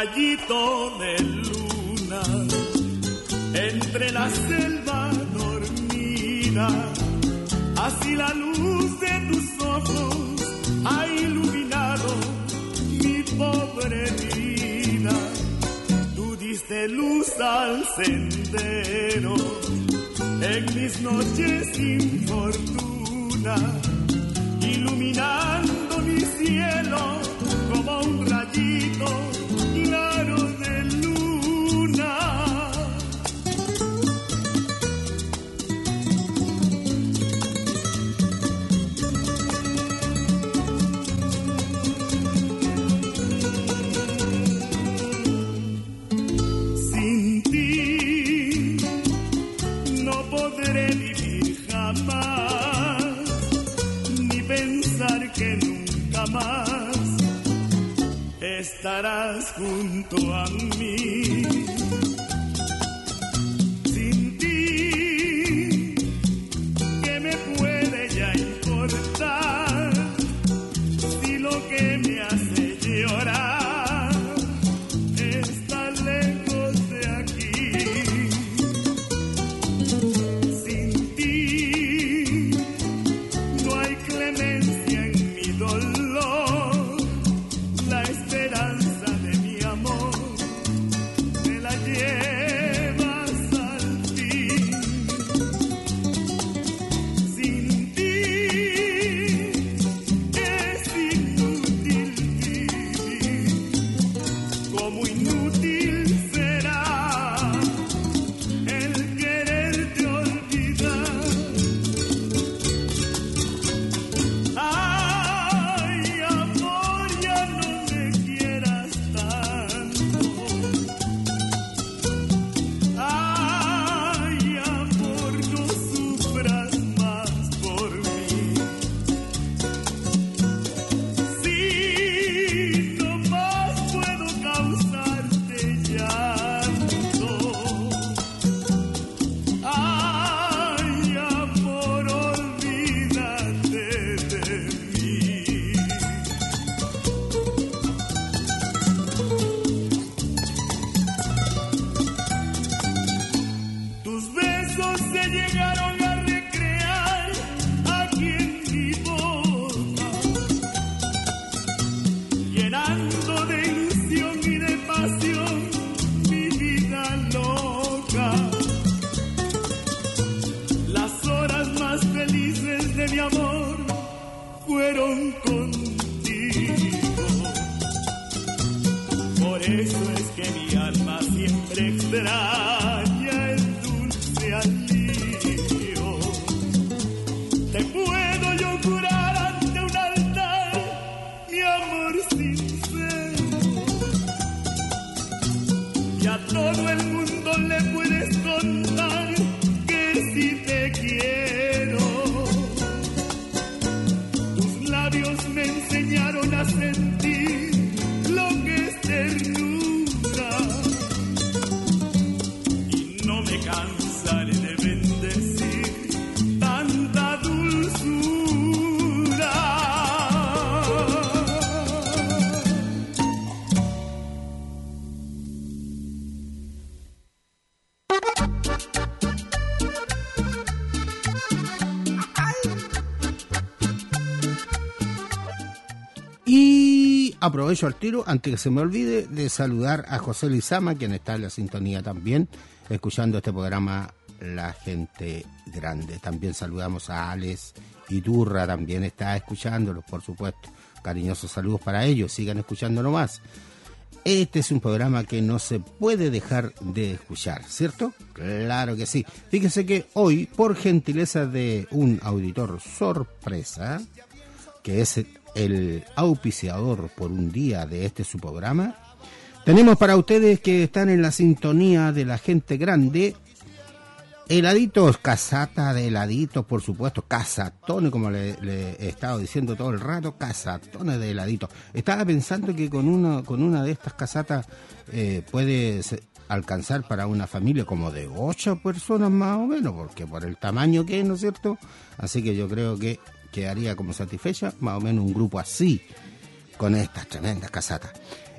rayito de luna entre la selva dormida, así la luz de tus ojos ha iluminado mi pobre vida. Tú diste luz al sendero en mis noches sin fortuna, iluminando mi cielo como un rayito claro de luna. Sin ti no podré vivir jamás, ni pensar que nunca más estarás junto a mí. Sin ti, ¿qué me puede ya importar? Si lo que me hace llorar está lejos de aquí. Sin ti, no hay clemencia en mi dolor. La esperanza de mi amor me la llevas al fin. Sin ti es inútil vivir, como inútil será el quererte olvidar. Ay, amor, ya no me quieras tanto. Ay, amor, no sufras más por mí. Si no más puedo causarte llanto. Ay, amor, olvídate de mí. Tus besos se llegaron a recrear aquí en mi boca, llenando de ilusión y de pasión mi vida loca. Las horas más felices de mi amor fueron contigo. Por eso es que mi alma siempre extraña el dulce alivio. Te puedo yo jurar ante un altar mi amor sincero, y a todo el mundo le puedes contar que si te quiero. Tus labios me enseñaron a sentir lo que es ternura, y no me cansaré de bendecir tanta dulzura. Y aprovecho al tiro, antes que se me olvide, de saludar a José Lizama, quien está en la sintonía también, escuchando este programa La Gente Grande. También saludamos a Alex Iturra, también está escuchándolos, por supuesto. Cariñosos saludos para ellos, sigan escuchándonos más. Este es un programa que no se puede dejar de escuchar, ¿cierto? Claro que sí. Fíjense que hoy, por gentileza de un auditor sorpresa, que es el auspiciador por un día de este su programa, tenemos para ustedes que están en la sintonía de La Gente Grande, heladitos, casata de heladitos, por supuesto, casatones, como le, le he estado diciendo todo el rato, casatones de heladitos. Estaba pensando que con una, con una de estas casatas eh, puede alcanzar para una familia como de ocho personas más o menos, porque por el tamaño que es, ¿no es cierto? Así que yo creo que quedaría como satisfecha más o menos un grupo así, con estas tremendas casatas.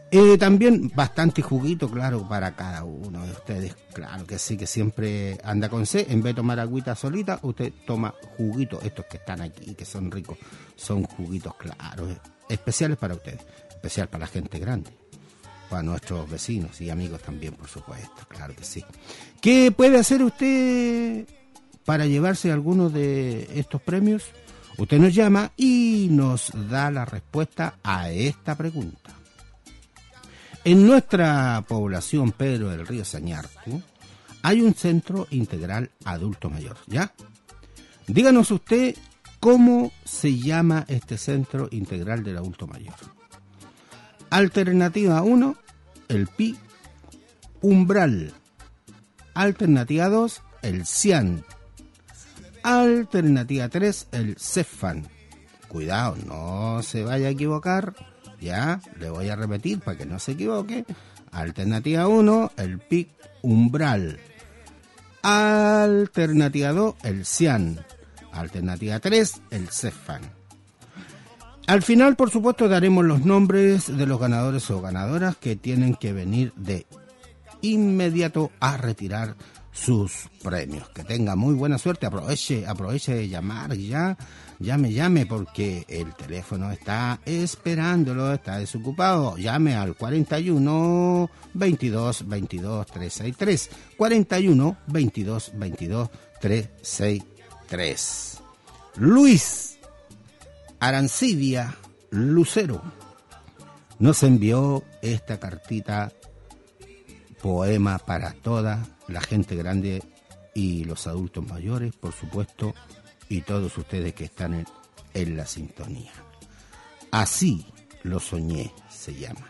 Eh, también bastante juguito, claro, para cada uno de ustedes. Claro que sí, que siempre anda con sed. En vez de tomar agüita solita, usted toma juguitos. Estos que están aquí, que son ricos, son juguitos, claro, especiales para ustedes. Especial para la gente grande, para nuestros vecinos y amigos también, por supuesto, claro que sí. ¿Qué puede hacer usted para llevarse alguno de estos premios? Usted nos llama y nos da la respuesta a esta pregunta. En nuestra población Pedro del Río Sañartu hay un centro integral adulto mayor, ¿ya? Díganos usted cómo se llama este centro integral del adulto mayor. Alternativa uno, el P I Umbral. Alternativa dos, el CIAN. Alternativa tres, el CEFAN. Cuidado, no se vaya a equivocar. Ya, le voy a repetir para que no se equivoque. Alternativa uno, el P I Umbral. Alternativa dos, el CIAN. Alternativa tres, el CEFAN. Al final, por supuesto, daremos los nombres de los ganadores o ganadoras que tienen que venir de inmediato a retirar sus premios. Que tenga muy buena suerte. Aproveche, aproveche de llamar ya. Llame, llame, porque el teléfono está esperándolo, está desocupado. Llame al cuarenta y uno, veintidós, veintidós, trescientos sesenta y tres. cuarenta y uno, veintidós, veintidós, trescientos sesenta y tres. Luis Arancidia Lucero nos envió esta cartita, poema para toda la gente grande y los adultos mayores, por supuesto, y todos ustedes que están en, en la sintonía. Así lo soñé, se llama.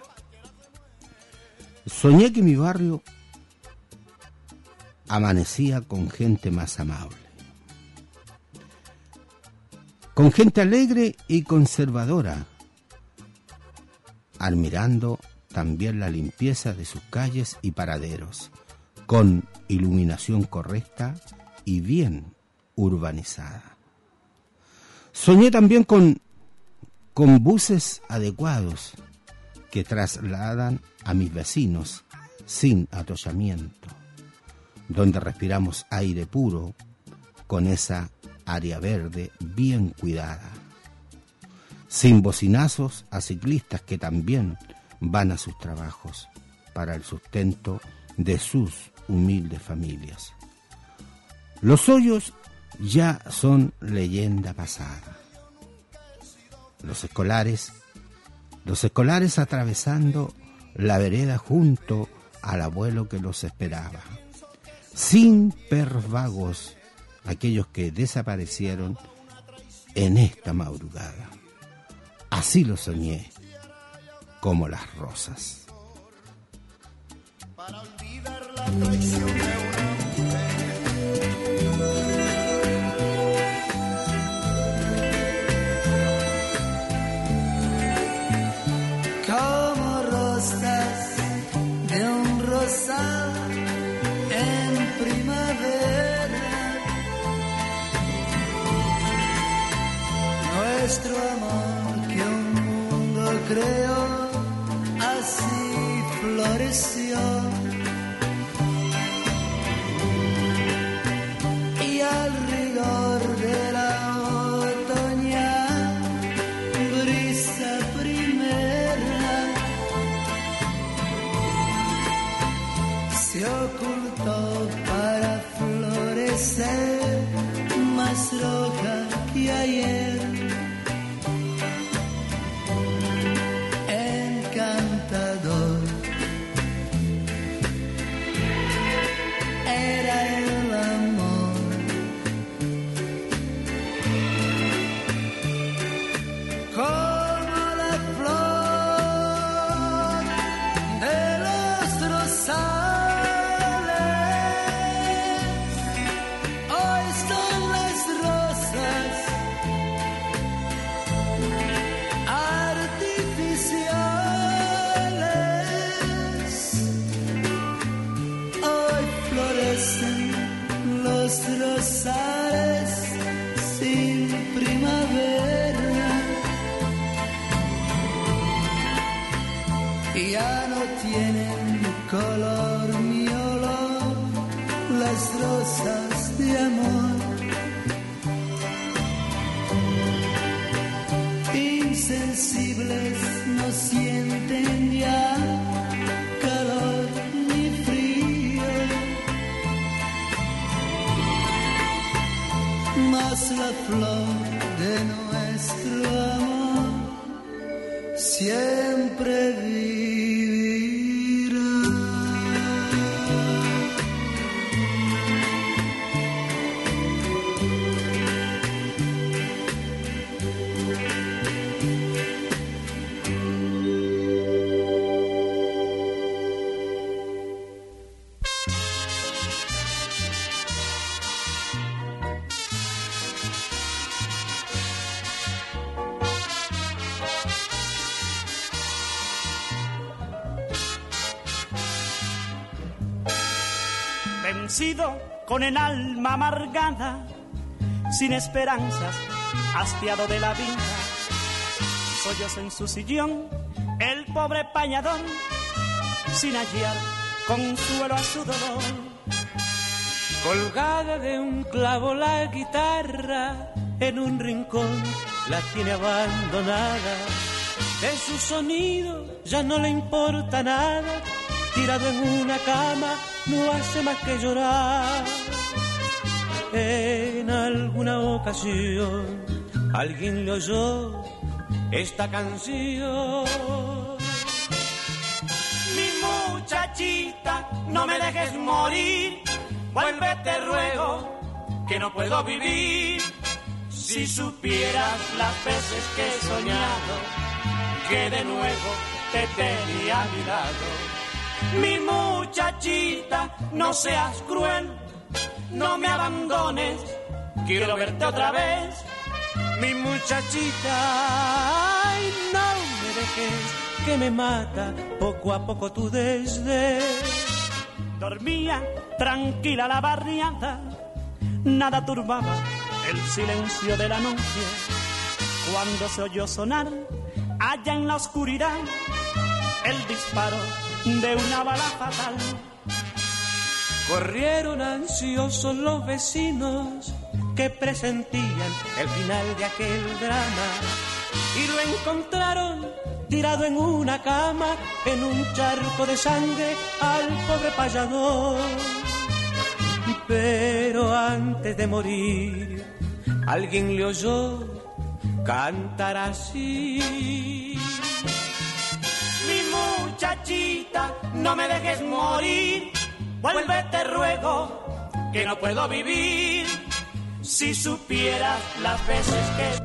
Soñé que mi barrio amanecía con gente más amable, con gente alegre y conservadora, admirando también la limpieza de sus calles y paraderos, con iluminación correcta y bien urbanizada. Soñé también con, con buses adecuados que trasladan a mis vecinos sin atollamiento, donde respiramos aire puro con esa área verde bien cuidada, sin bocinazos a ciclistas que también van a sus trabajos para el sustento de sus humildes familias. Los hoyos ya son leyenda pasada. Los escolares, los escolares atravesando la vereda junto al abuelo que los esperaba, sin perros vagos, aquellos que desaparecieron en esta madrugada. Así lo soñé, como las rosas. Para olvidar la traición de una como rosas de un rosal en primavera, nuestro amor que un mundo creó, así floreció, y al rigor de la otoñal brisa primera se ocultó para florecer más roja que ayer. ya no tienen color ni olor las rosas de amor. Insensibles no sienten ya calor ni frío, mas la flor de nuestro amor siempre vivirá. Vencido con el alma amargada, sin esperanzas, hastiado de la vida, solloza en su sillón el pobre pañador, sin hallar consuelo a su dolor. Colgada de un clavo la guitarra, en un rincón la tiene abandonada. De su sonido ya no le importa nada, tirado en una cama no hace más que llorar. En alguna ocasión alguien le oyó esta canción. Mi muchachita, no me dejes morir, vuelve te ruego, que no puedo vivir. Si supieras las veces que he soñado, que de nuevo te tenía a mi lado. Mi muchachita, no seas cruel, no me abandones, quiero verte otra vez. Mi muchachita, ay, no me dejes, que me mata poco a poco tu desdén. Dormía tranquila la barriada, nada turbaba el silencio de la noche, cuando se oyó sonar allá en la oscuridad el disparo de una bala fatal. Corrieron ansiosos los vecinos que presentían el final de aquel drama y lo encontraron tirado en una cama, en un charco de sangre al pobre payador. Pero antes de morir alguien le oyó cantar así. Mi muchachita, no me dejes morir, vuelve te ruego, que no puedo vivir. Si supieras las veces que...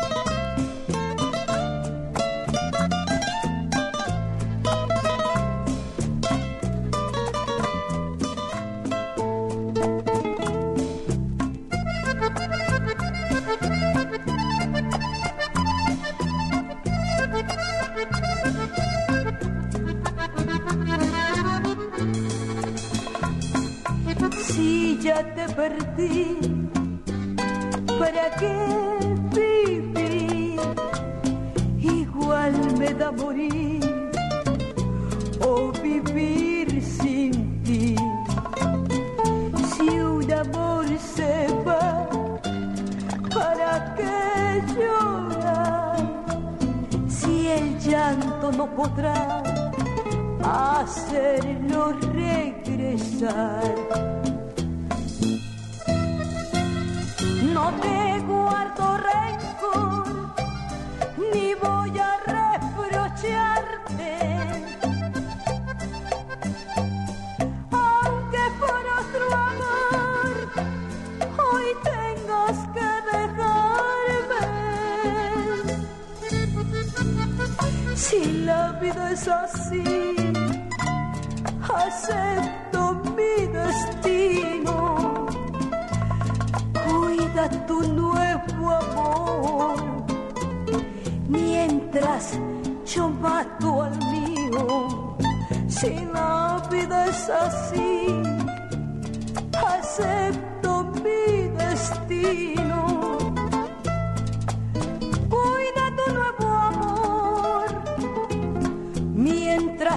Si ya te perdí, ¿para qué vivir? Igual me da morir o vivir sin ti. Si un amor se va, ¿para qué llorar? Si el llanto no podrá hacerlo regresar. No te guardo rencor, ni voy a reprocharte, aunque por otro amor hoy tengas que dejarme. Si la vida es así, acepto mi destino. Cuida tu nuevo amor, mientras yo mato al mío. Si la vida es así, acepto mi destino. Cuida tu nuevo amor, mientras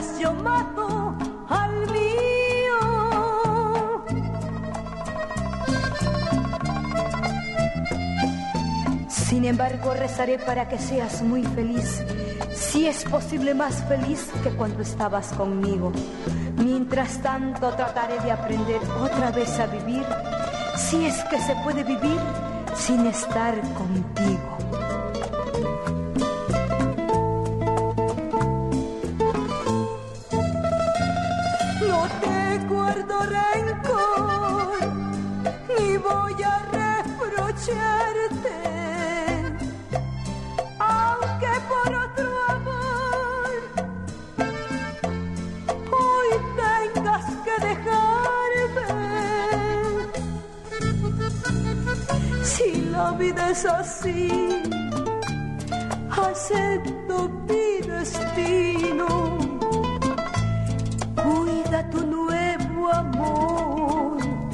Sin embargo, rezaré para que seas muy feliz, si es posible más feliz que cuando estabas conmigo. Mientras tanto, trataré de aprender otra vez a vivir, si es que se puede vivir sin estar contigo. No te guardo rencor, ni voy a reprocharte, aunque por otro amor hoy tengas que dejarme. Si la vida es así, acepto mi destino. Cuida tu nuevo amor,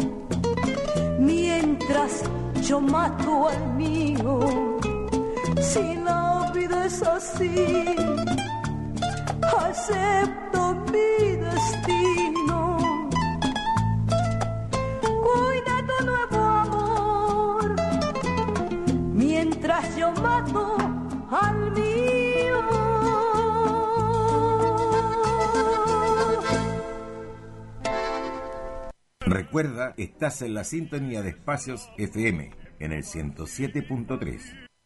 mientras yo mato al mío. Si la vida es así, acepto mi destino. Cuida tu nuevo amor, mientras yo mato al mío. Recuerda, estás en la sintonía de Espacios F M, en el ciento siete punto tres.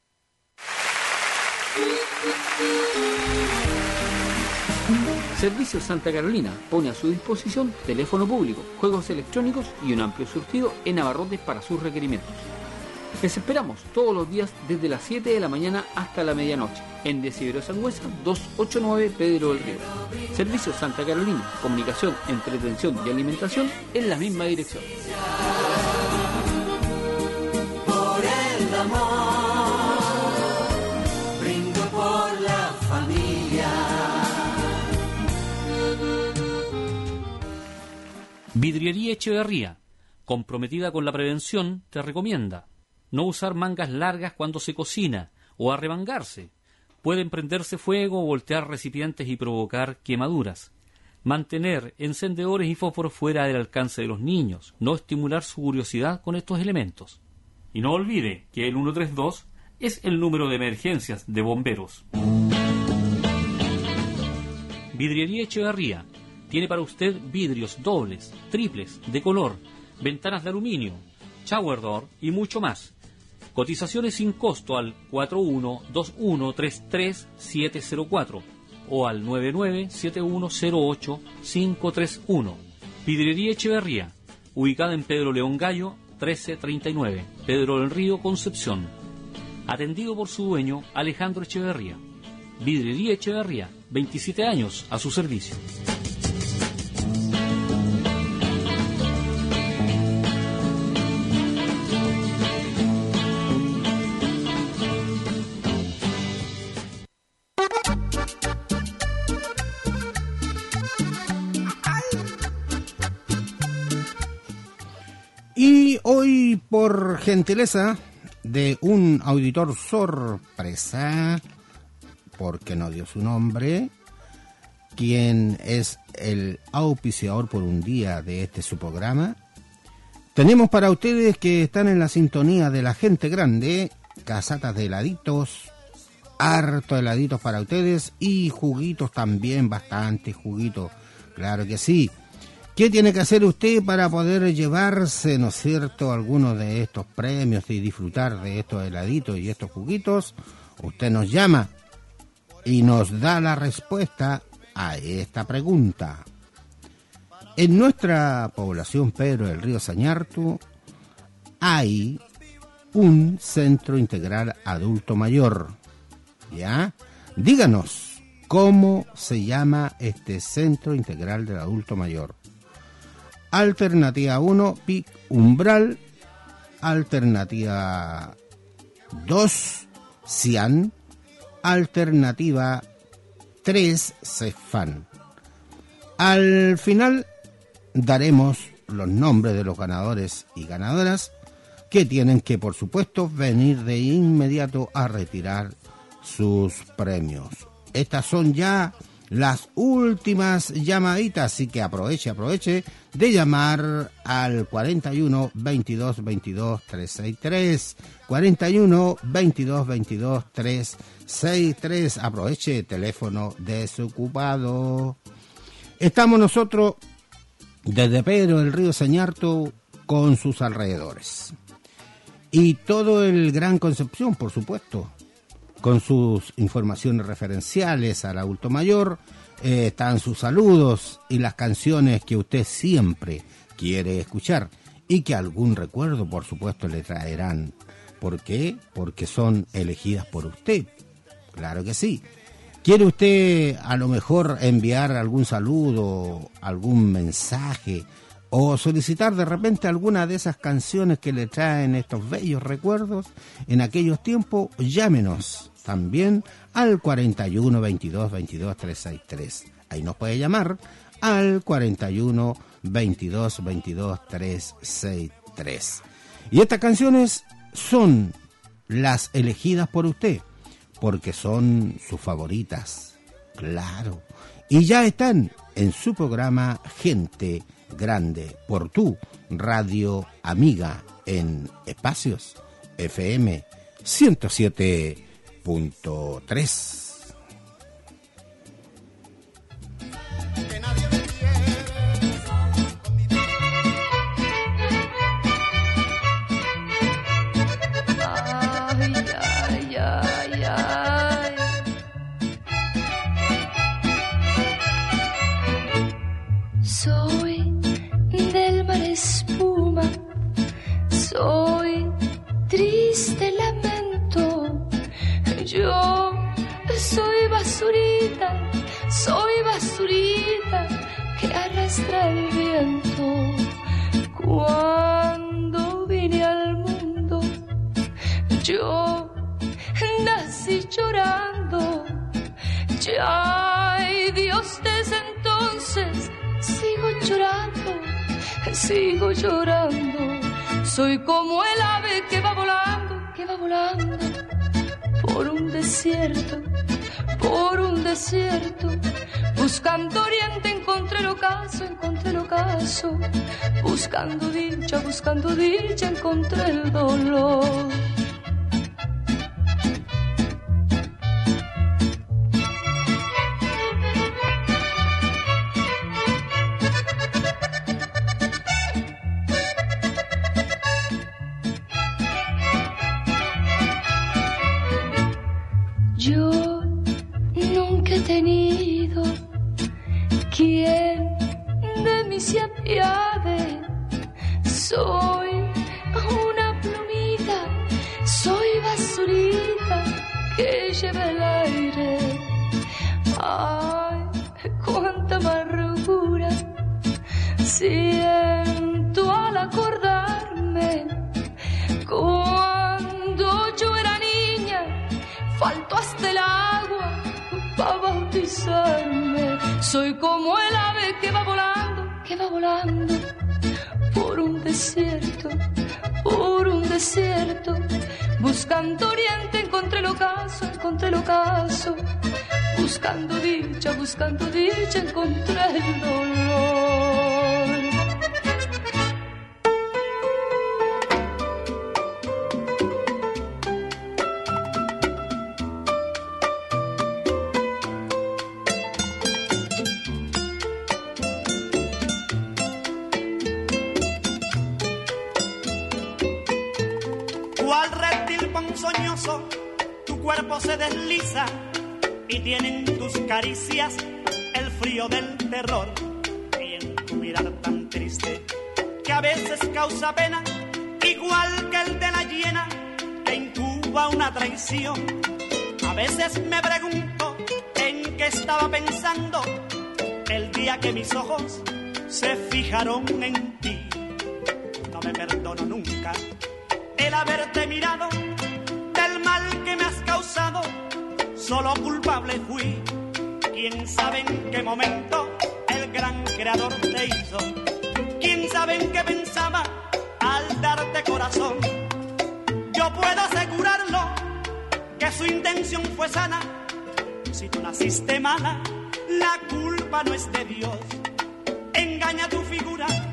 Servicios Santa Carolina pone a su disposición teléfono público, juegos electrónicos y un amplio surtido en abarrotes para sus requerimientos. Les esperamos todos los días desde las siete de la mañana hasta la medianoche en Desiderio Sangüesa doscientos ochenta y nueve Pedro del Río. Servicios Santa Carolina, comunicación, entretención y alimentación en la misma dirección. Por el amor, brindo por la familia. Vidriería Echeverría, comprometida con la prevención, te recomienda no usar mangas largas cuando se cocina o arremangarse. Pueden prenderse fuego, voltear recipientes y provocar quemaduras. Mantener encendedores y fósforos fuera del alcance de los niños. No estimular su curiosidad con estos elementos. Y no olvide que el ciento treinta y dos es el número de emergencias de bomberos. Vidriería Echeverría tiene para usted vidrios dobles, triples, de color, ventanas de aluminio, shower door y mucho más. Cotizaciones sin costo al cuatro uno dos uno tres tres siete cero cuatro o al nueve nueve siete uno cero ocho cinco tres uno. Vidriería Echeverría, ubicada en Pedro León Gallo, trece treinta y nueve, Pedro del Río, Concepción. Atendido por su dueño, Alejandro Echeverría. Vidriería Echeverría, veintisiete años a su servicio. Y hoy, por gentileza de un auditor sorpresa, porque no dio su nombre, quien es el auspiciador por un día de este su programa, tenemos para ustedes que están en la sintonía de la gente grande, casatas de heladitos, harto heladitos para ustedes y juguitos también, bastante juguitos, claro que sí. ¿Qué tiene que hacer usted para poder llevarse, ¿no es cierto?, algunos de estos premios y disfrutar de estos heladitos y estos juguitos? Usted nos llama y nos da la respuesta a esta pregunta. En nuestra población Pedro del Río Sañartu hay un centro integral adulto mayor, ¿ya? Díganos, ¿cómo se llama este centro integral del adulto mayor? Alternativa uno, P I C Umbral. Alternativa dos, Cian. Alternativa tres, Cefán. Al final daremos los nombres de los ganadores y ganadoras que tienen que, por supuesto, venir de inmediato a retirar sus premios. Estas son ya las últimas llamaditas, así que aproveche, aproveche de llamar al cuarenta y uno, veintidós, veintidós, trescientos sesenta y tres, cuarenta y uno, veintidós, veintidós, trescientos sesenta y tres. Aproveche, teléfono desocupado. Estamos nosotros desde Pedro del Río Sañarto con sus alrededores. Y todo el Gran Concepción, por supuesto, con sus informaciones referenciales al adulto mayor. Eh, están sus saludos y las canciones que usted siempre quiere escuchar y que algún recuerdo, por supuesto, le traerán. ¿Por qué? Porque son elegidas por usted. Claro que sí. ¿Quiere usted a lo mejor enviar algún saludo, algún mensaje o solicitar de repente alguna de esas canciones que le traen estos bellos recuerdos en aquellos tiempos? Llámenos también al cuarenta y uno, veintidós, veintidós, trescientos sesenta y tres. Ahí nos puede llamar al cuarenta y uno, veintidós, veintidós, trescientos sesenta y tres. Y estas canciones son las elegidas por usted, porque son sus favoritas, claro. Y ya están en su programa Gente Grande, por tu radio amiga en Espacios F M ciento siete punto tres. Ay, ay, ay, ay. Soy del mar espuma, soy triste lamento. Yo soy basurita, soy basurita que arrastra el viento. Cuando vine al mundo, yo nací llorando. Ya, ay Dios, desde entonces sigo llorando, sigo llorando. Soy como el ave que va volando, que va volando por un desierto, por un desierto. Buscando oriente encontré el ocaso, encontré el ocaso. Buscando dicha, buscando dicha encontré el dolor. Yo nunca he tenido quien de mí se apiade. Soy una plumita, soy basurita que lleva el aire. Ay, cuánta amargura siento al acordarme. Cuando yo era niña, faltó hasta el agua para bautizarme. Soy como el ave que va volando, que va volando por un desierto, por un desierto. Buscando oriente encontré el ocaso, encontré el ocaso. Buscando dicha, buscando dicha encontré el dolor. Cual reptil ponzoñoso, tu cuerpo se desliza y tienen tus caricias el frío del terror. Y en tu mirar tan triste que a veces causa pena, igual que el de la hiena que incuba una traición. A veces me pregunto en qué estaba pensando el día que mis ojos se fijaron en ti. No me perdono nunca el haberte mirado, del mal que me has causado, solo culpable fui. Quién sabe en qué momento el gran creador te hizo, quién sabe en qué pensaba al darte corazón. Yo puedo asegurarlo que su intención fue sana. Si tú naciste mala, la culpa no es de Dios. Engaña tu figura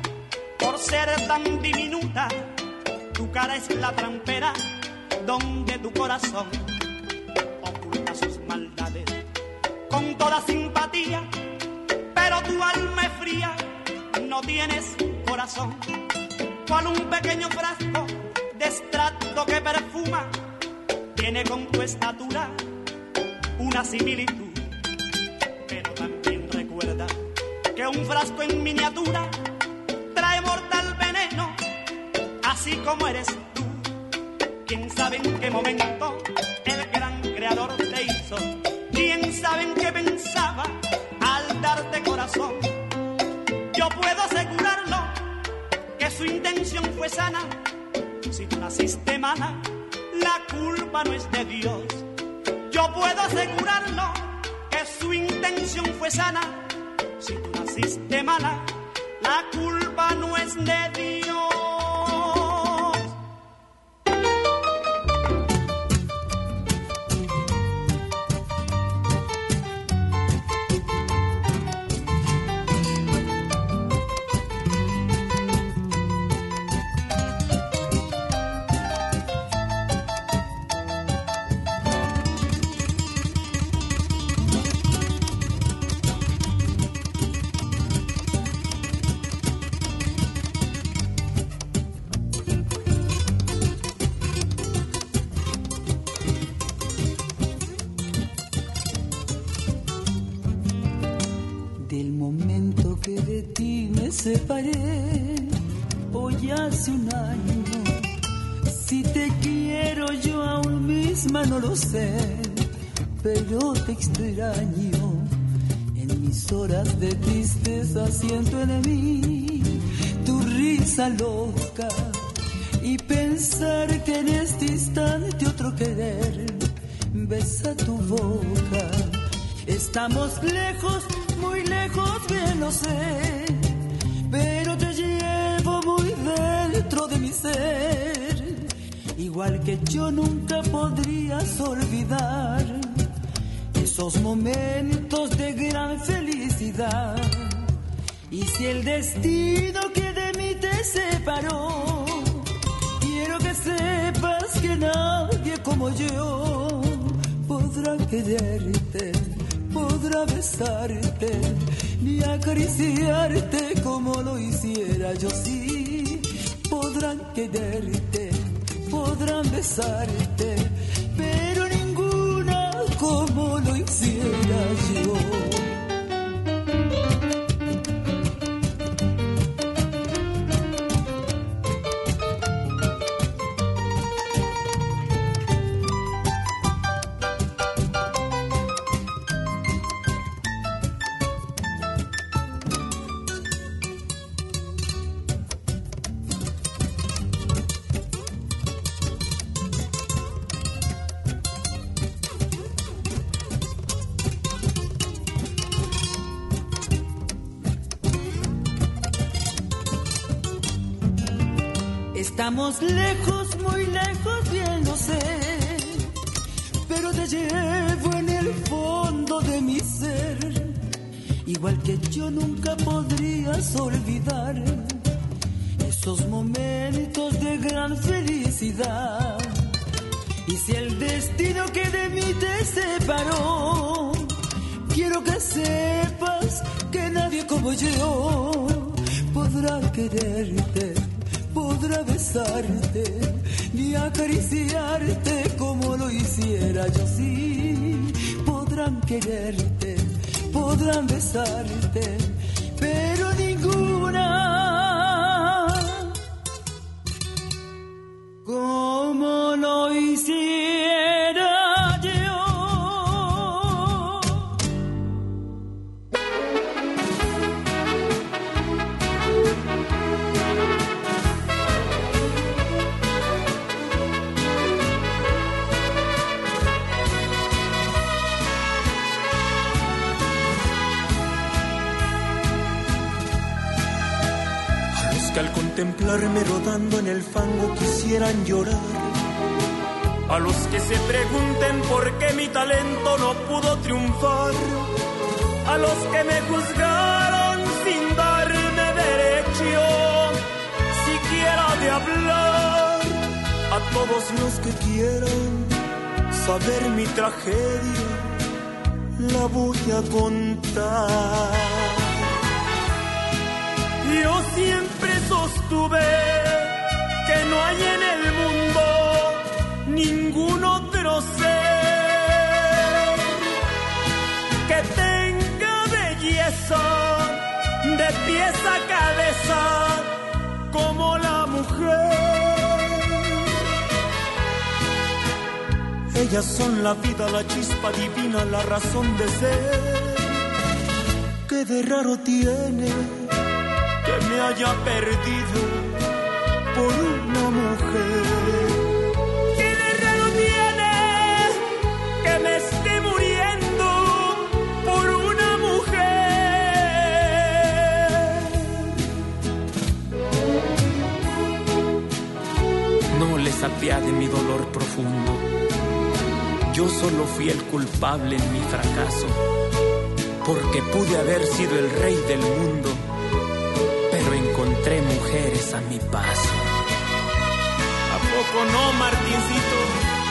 Por ser tan diminuta, tu cara es la trampera donde tu corazón oculta sus maldades con toda simpatía, pero tu alma es fría, no tienes corazón. Cual un pequeño frasco de extracto que perfuma, tiene con tu estatura una similitud, pero también recuerda que un frasco en miniatura trae mortal veneno, así como eres tú. Quién sabe en qué momento el gran creador te hizo, quién sabe en qué pensaba al darte corazón. Yo puedo asegurarlo que su intención fue sana. Si tú naciste mala, la culpa no es de Dios. Yo puedo asegurarlo que su intención fue sana. Si tú naciste mala, la culpa no es de Dios. Separé hoy hace un año. Si te quiero yo aún misma no lo sé, pero te extraño. En mis horas de tristeza siento en mí tu risa loca y pensar que en este instante otro querer besa tu boca. Estamos lejos, muy lejos, bien lo sé, pero te llevo muy dentro de mi ser. Igual que yo nunca podrías olvidar esos momentos de gran felicidad. Y si el destino que de mí te separó, quiero que sepas que nadie como yo podrá quererte, podrá besarte, ni acariciarte como lo hiciera yo. Sí, podrán quererte, podrán besarte, pero ninguna como lo hiciera yo. Estamos lejos, muy lejos, bien lo sé, pero te llevo en el fondo de mi ser. Igual que yo nunca podrías olvidar esos momentos de gran felicidad. Y si el destino que de mí te separó, quiero que sepas que nadie como yo podrá quererte, podrá besarte, ni acariciarte como lo hiciera yo. Sí, podrán quererte, podrán besarte, pero ninguna como lo hiciera yo. Al contemplarme rodando en el fango quisieran llorar, a los que se pregunten por qué mi talento no pudo triunfar, a los que me juzgaron sin darme derecho de hablar a todos los que quieran saber mi tragedia, la voy a contar. Yo siempre sostuve que no hay en el mundo ningún otro ser que tenga belleza de pies a cabeza como la mujer. Ellas son la vida, la chispa divina, la razón de ser. ¿Qué de raro tiene que me haya perdido por una mujer? ¿Qué de raro tiene que me esté muriendo por una mujer? No les apiade mi dolor profundo. Yo solo fui el culpable en mi fracaso, porque pude haber sido el rey del mundo, pero encontré mujeres a mi paso. ¿A poco no, Martincito?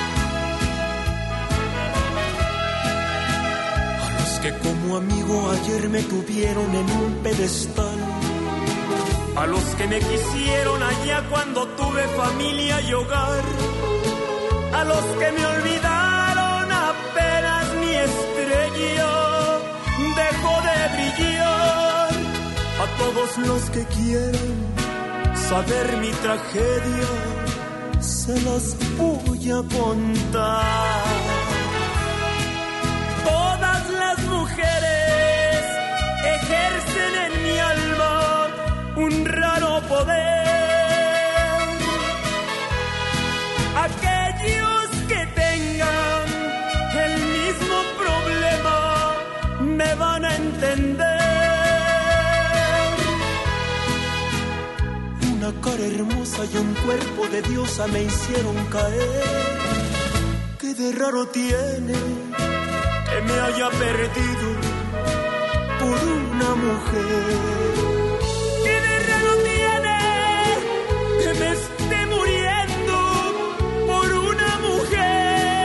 A los que como amigo ayer me tuvieron en un pedestal, a los que me quisieron allá cuando tuve familia y hogar, a los que me olvidaron apenas mi estrella dejó de brillar, a todos los que quieran saber mi tragedia, se las voy a contar. Todas las mujeres ejercen en mi alma un raro poder. Aquellos que tengan el mismo problema me van a entender. Una cara hermosa y un cuerpo de diosa me hicieron caer. ¿Qué de raro tiene que me haya perdido por una mujer? ¿Qué de raro tiene que me esté muriendo por una mujer?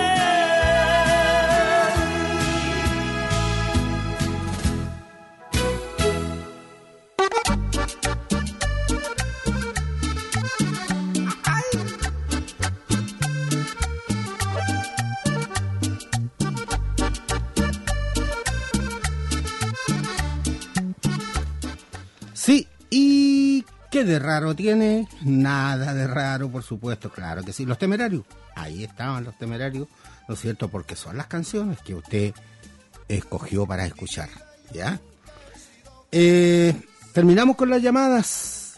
Sí, ¿y qué de raro tiene? Nada de raro, por supuesto, claro que sí. Los Temerarios, ahí estaban Los Temerarios, ¿no es cierto? Porque son las canciones que usted escogió para escuchar, ¿ya? Eh, terminamos con las llamadas.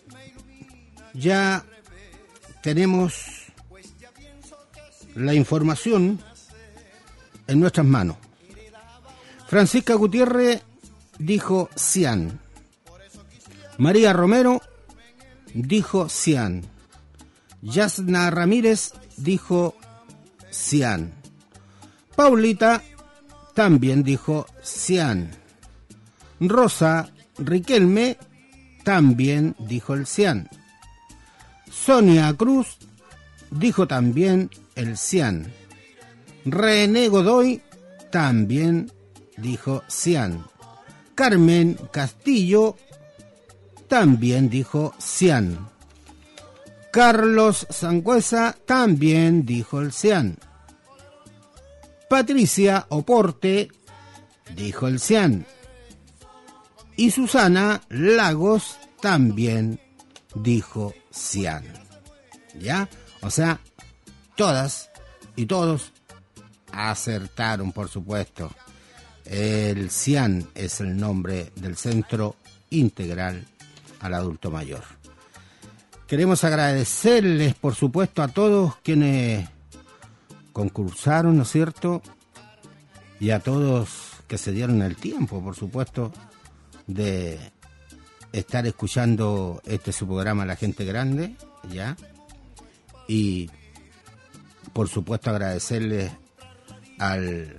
Ya tenemos la información en nuestras manos. Francisca Gutiérrez dijo Cian. María Romero dijo Cian. Yasna Ramírez dijo Cian. Paulita también dijo Cian. Rosa Riquelme también dijo el Cian. Sonia Cruz dijo también el Cian. René Godoy también dijo Cian. Carmen Castillo también dijo Cian. Carlos Sangüesa también dijo el Cian. Patricia Oporte dijo el Cian. Y Susana Lagos también dijo Cian. ¿Ya? O sea, todas y todos acertaron, por supuesto. El Cian es el nombre del Centro Integral al Adulto Mayor. Queremos agradecerles, por supuesto, a todos quienes concursaron, ¿no es cierto? Y a todos que se dieron el tiempo, por supuesto, de estar escuchando este su programa La Gente Grande, ¿ya? Y, por supuesto, agradecerles al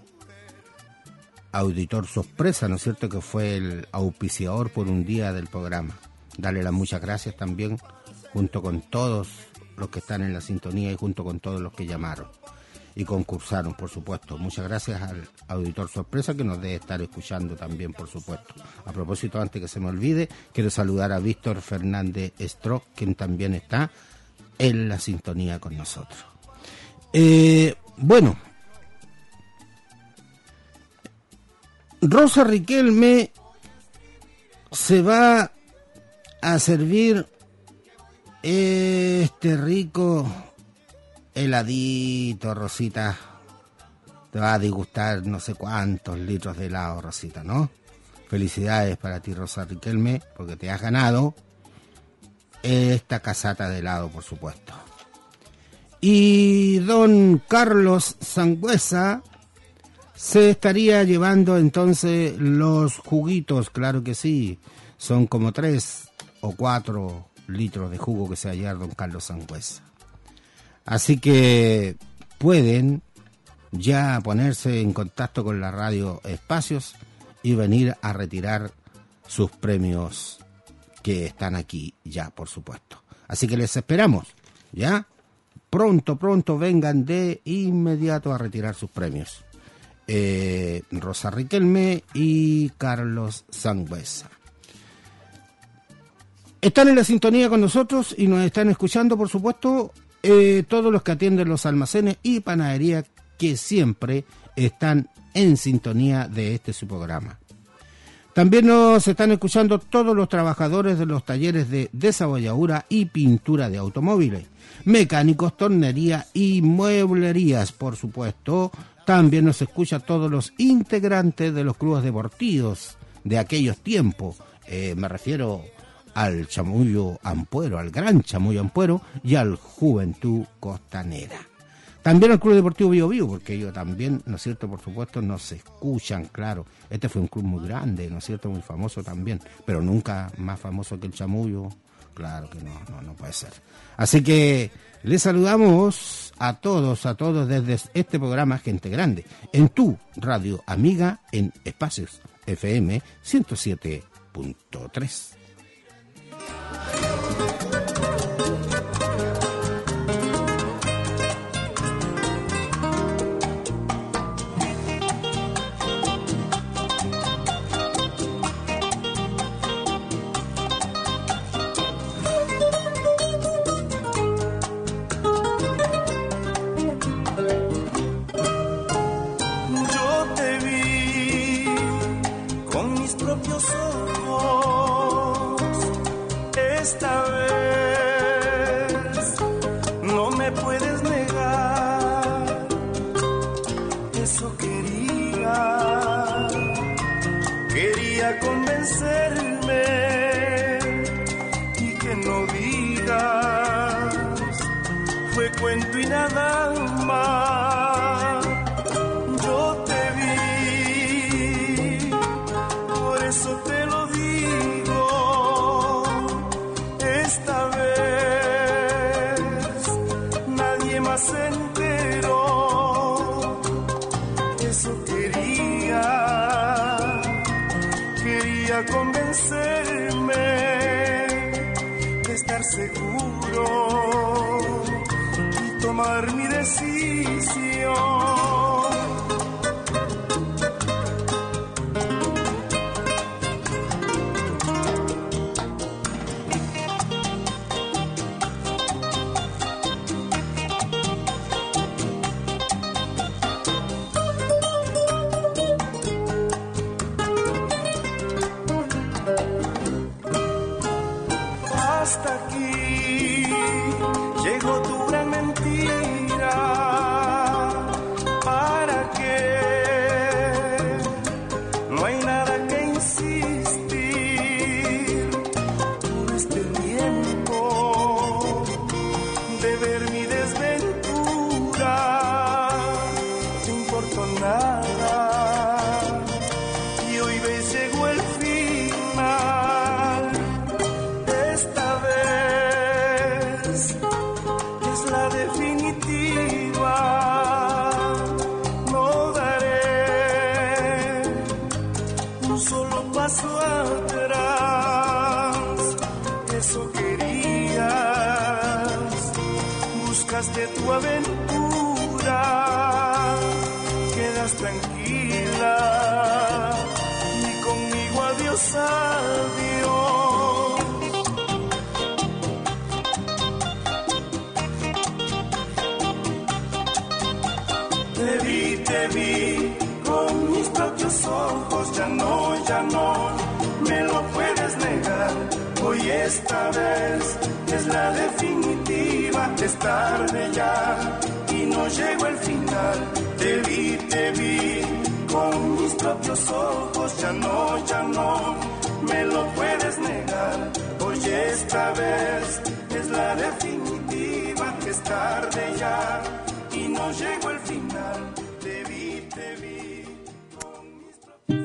auditor sorpresa, ¿no es cierto?, que fue el auspiciador por un día del programa. Darle las muchas gracias también junto con todos los que están en la sintonía y junto con todos los que llamaron y concursaron, por supuesto. Muchas gracias al auditor sorpresa que nos debe estar escuchando también, por supuesto. A propósito, antes que se me olvide, quiero saludar a Víctor Fernández Strock, quien también está en la sintonía con nosotros. Eh, bueno, Rosa Riquelme se va a servir este rico heladito, Rosita. Te va a disgustar no sé cuántos litros de helado, Rosita, ¿no? Felicidades para ti, Rosa Riquelme, porque te has ganado esta casata de helado, por supuesto. Y don Carlos Sangüesa se estaría llevando entonces los juguitos, claro que sí. Son como tres o cuatro litros de jugo que se va a llevar don Carlos Sangüesa. Así que pueden ya ponerse en contacto con la radio Espacios y venir a retirar sus premios que están aquí ya, por supuesto. Así que les esperamos, ¿ya? Pronto, pronto vengan de inmediato a retirar sus premios. Eh, Rosa Riquelme y Carlos Sangüesa. Están en la sintonía con nosotros y nos están escuchando, por supuesto, eh, todos los que atienden los almacenes y panaderías que siempre están en sintonía de este su programa. También nos están escuchando todos los trabajadores de los talleres de desabolladura y pintura de automóviles, mecánicos, tornería y mueblerías, por supuesto. También nos escucha todos los integrantes de los clubes deportivos de aquellos tiempos. Eh, me refiero al Chamullo Ampuero, al Gran Chamullo Ampuero y al Juventud Costanera. También al Club Deportivo Bio Bio, porque ellos también, ¿no es cierto?, por supuesto, nos escuchan, claro. Este fue un club muy grande, ¿no es cierto?, muy famoso también, pero nunca más famoso que el Chamullo. Claro que no, no, no puede ser. Así que les saludamos a todos, a todos desde este programa Gente Grande, en tu radio amiga en Espacios F M ciento siete punto tres. Cuento y nada más. Yo te vi, por eso te lo digo. Esta vez nadie más se enteró. Eso quería, quería convencerme de estar seguro, tomar mi decisión. Hasta aquí llegó tu gran mentira. ¿Para tu aventura quedas tranquila y conmigo adiós, adiós. Te vi, te vi con mis propios ojos, ya no, ya no me lo puedes negar. Hoy esta vez es la definitiva, es tarde ya y no llegó el final. Te vi, te vi con mis propios ojos, ya no, ya no me lo puedes negar. Hoy esta vez es la definitiva, es tarde ya y no llegó el final. Te vi, te vi con mis propios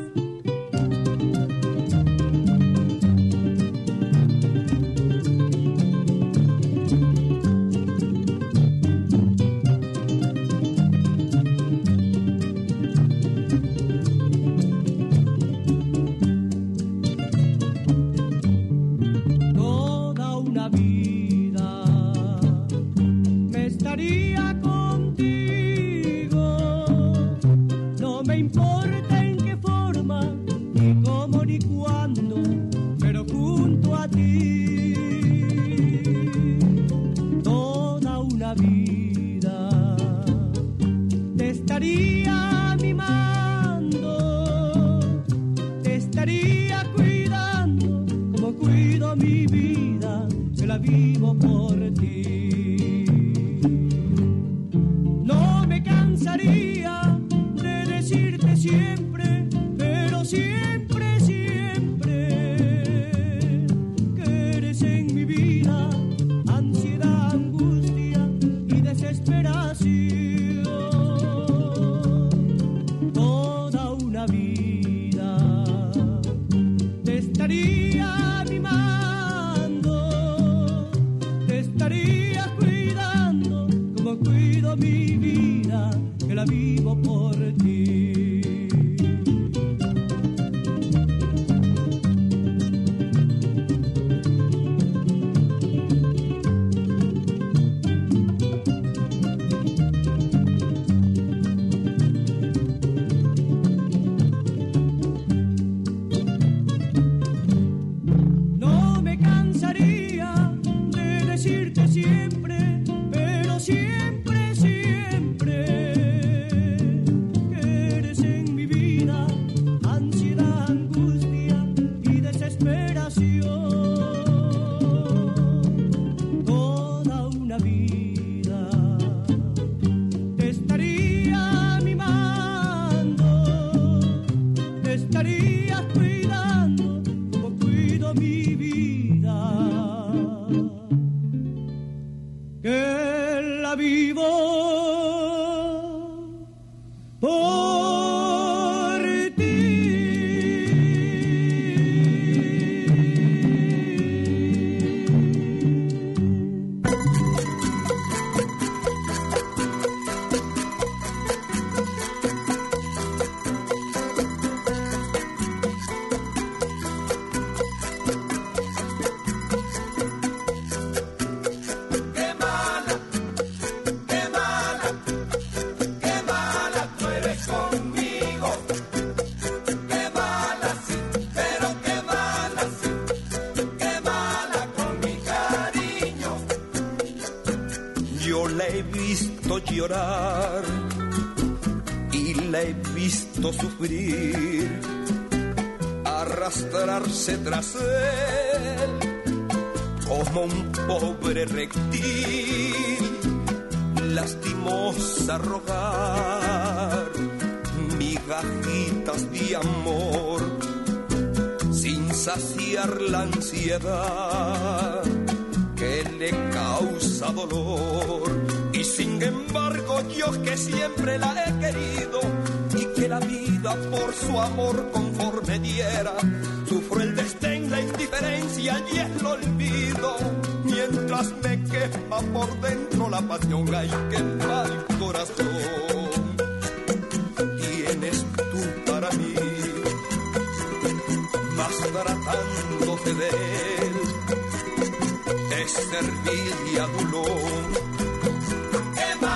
llorar y la he visto sufrir, arrastrarse tras él como un pobre reptil, lastimosa rogar migajitas de amor sin saciar la ansiedad que le causa dolor. Y sin embargo yo que siempre la he querido y que la vida por su amor conforme diera, sufro el desdén, la indiferencia y el olvido, mientras me quema por dentro la pasión. Ay, que mal corazón tienes tú para mí, mas tratándote de él es servil y adulón.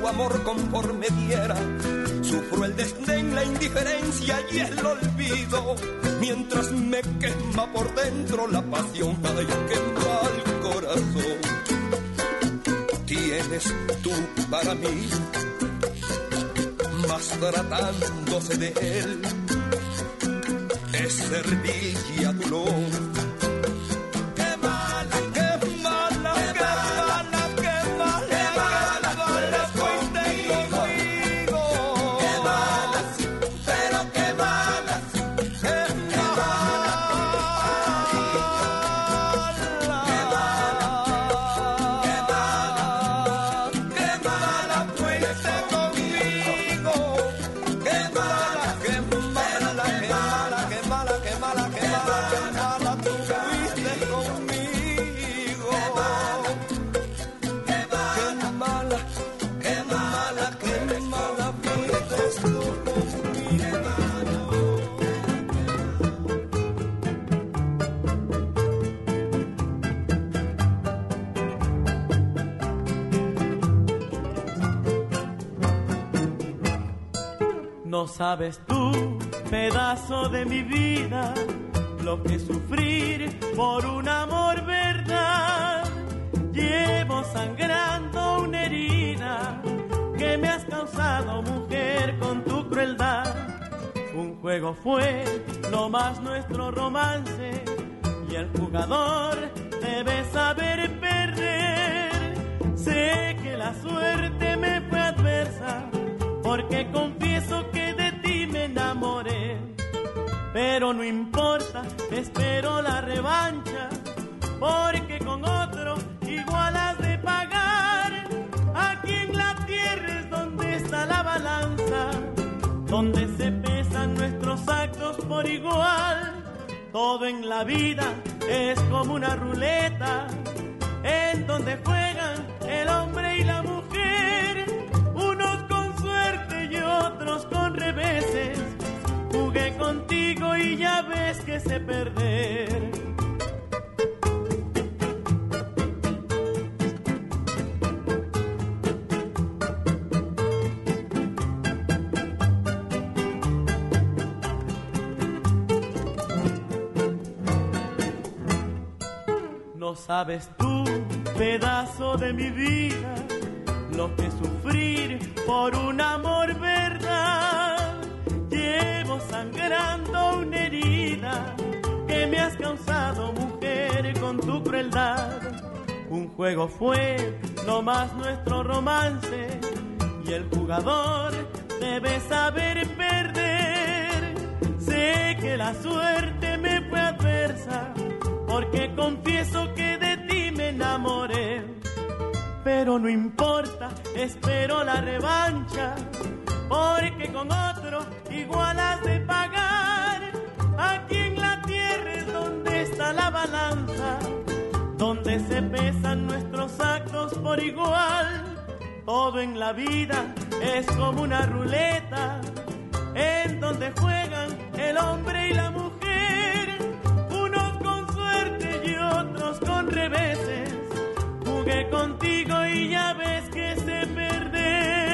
amor conforme diera. Sufro el desdén, la indiferencia y el olvido, mientras me quema por dentro la pasión. Ay, qué mal corazón tienes tú para mí, mas tratándose de él es servil y adulón. No sabes tú, pedazo de mi vida, lo que sufrir por un amor verdad. Llevo sangrando una herida que me has causado, mujer, con tu crueldad. Un juego fue no más nuestro romance y el jugador debe saber perder. Sé que la suerte me fue adversa, porque confieso que de ti me enamoré. Pero no importa, espero la revancha, porque con otro igual has de pagar. Aquí en la tierra es donde está la balanza, donde se pesan nuestros actos por igual. Todo en la vida es como una ruleta, en donde juegan el hombre y la mujer, unos con suerte y otros con reveses. Jugué contigo y ya ves que sé perder. No sabes tú, pedazo de mi vida, lo que sufrir por un amor verdad. Llevo sangrando una herida que me has causado, mujer, con tu crueldad. Un juego fue no más nuestro romance y el jugador debe saber perder. Sé que la suerte me fue adversa, porque confieso que de ti me enamoré. Pero no importa, espero la revancha, porque con otro igual has de pagar. Aquí en la tierra es donde está la balanza, donde se pesan nuestros actos por igual. Todo en la vida es como una ruleta, en donde juegan el hombre y la mujer, unos con suerte y otros con reveses. Jugué contigo y ya ves que sé perder.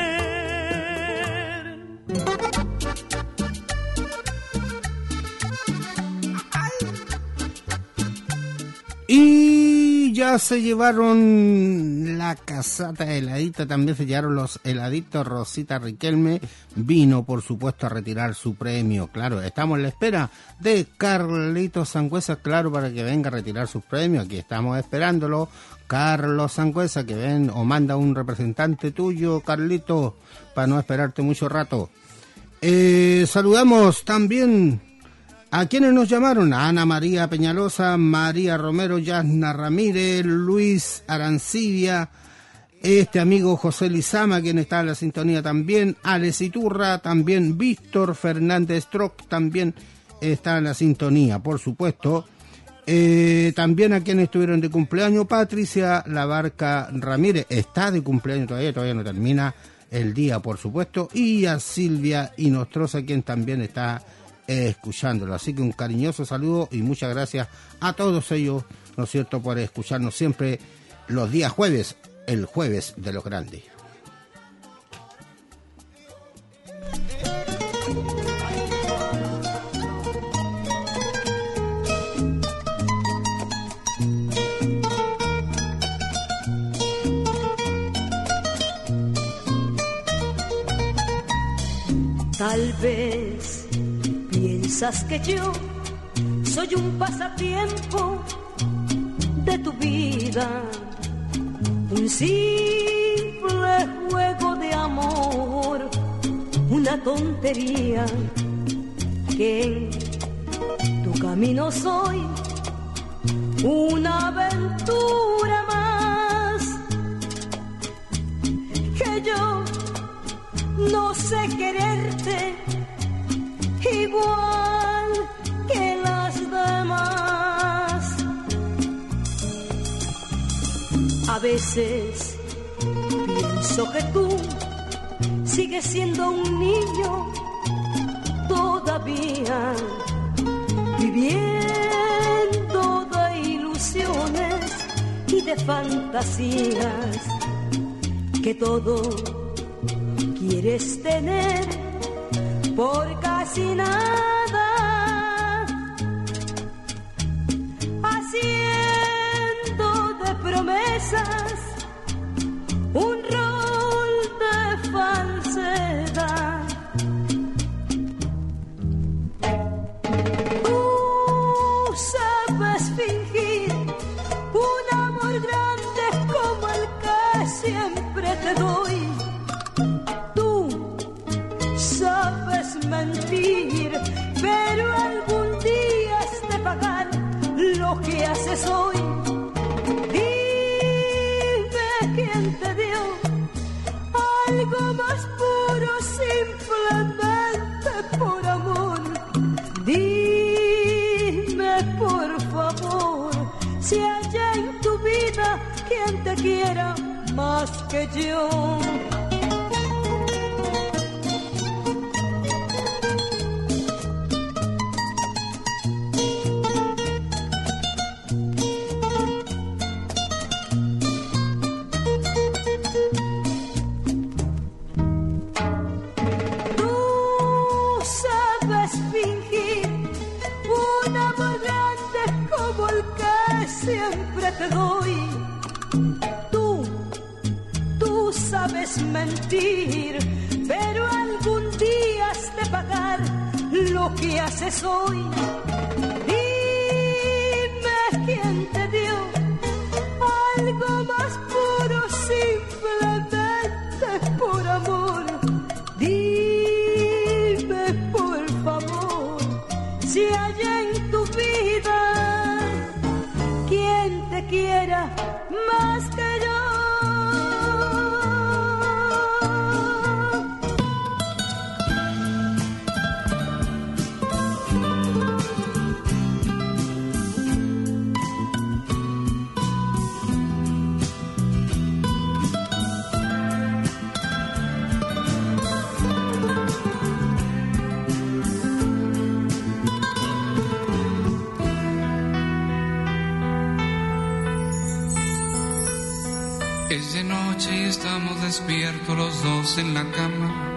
Y ya se llevaron la casata heladita, también se llevaron los heladitos. Rosita Riquelme vino, por supuesto, a retirar su premio. Claro, estamos en la espera de Carlitos Sangüesa, claro, para que venga a retirar sus premios. Aquí estamos esperándolo. Carlos Sangüesa, que ven o manda un representante tuyo, Carlito, para no esperarte mucho rato. Eh, saludamos también a quienes nos llamaron: a Ana María Peñalosa, María Romero, Yasna Ramírez, Luis Arancibia, este amigo José Lizama, quien está en la sintonía también, Alex Iturra, también Víctor Fernández Troc, también está en la sintonía, por supuesto. Eh, también a quienes estuvieron de cumpleaños: Patricia Labarca Ramírez, está de cumpleaños todavía, todavía no termina el día, por supuesto, y a Silvia Inostroza, quien también está eh, escuchándolo. Así que un cariñoso saludo y muchas gracias a todos ellos, ¿no es cierto?, por escucharnos siempre los días jueves, el jueves de los grandes. Tal vez piensas que yo soy un pasatiempo de tu vida, un simple juego de amor, una tontería que en tu camino soy, una aventura más que yo. No sé quererte igual que las demás. A veces pienso que tú sigues siendo un niño todavía, viviendo de ilusiones y de fantasías, que todo quieres tener por casi nada, haciendo de promesas un rol de falsedad. Tú sabes fingir un amor grande como el que siempre te doy. Mentir, pero algún día has de pagar lo que haces hoy. Dime quién te dio algo más puro simplemente por amor. Dime por favor si hay en tu vida quien te quiera más que yo. Siempre te doy. Tú, tú sabes mentir, pero algún día has de pagar lo que haces hoy. Dime quién te dio algo más puro simplemente por amor. Dime por favor si hay en tu vida quien te quiera más que yo. Es de noche y estamos despiertos los dos en la cama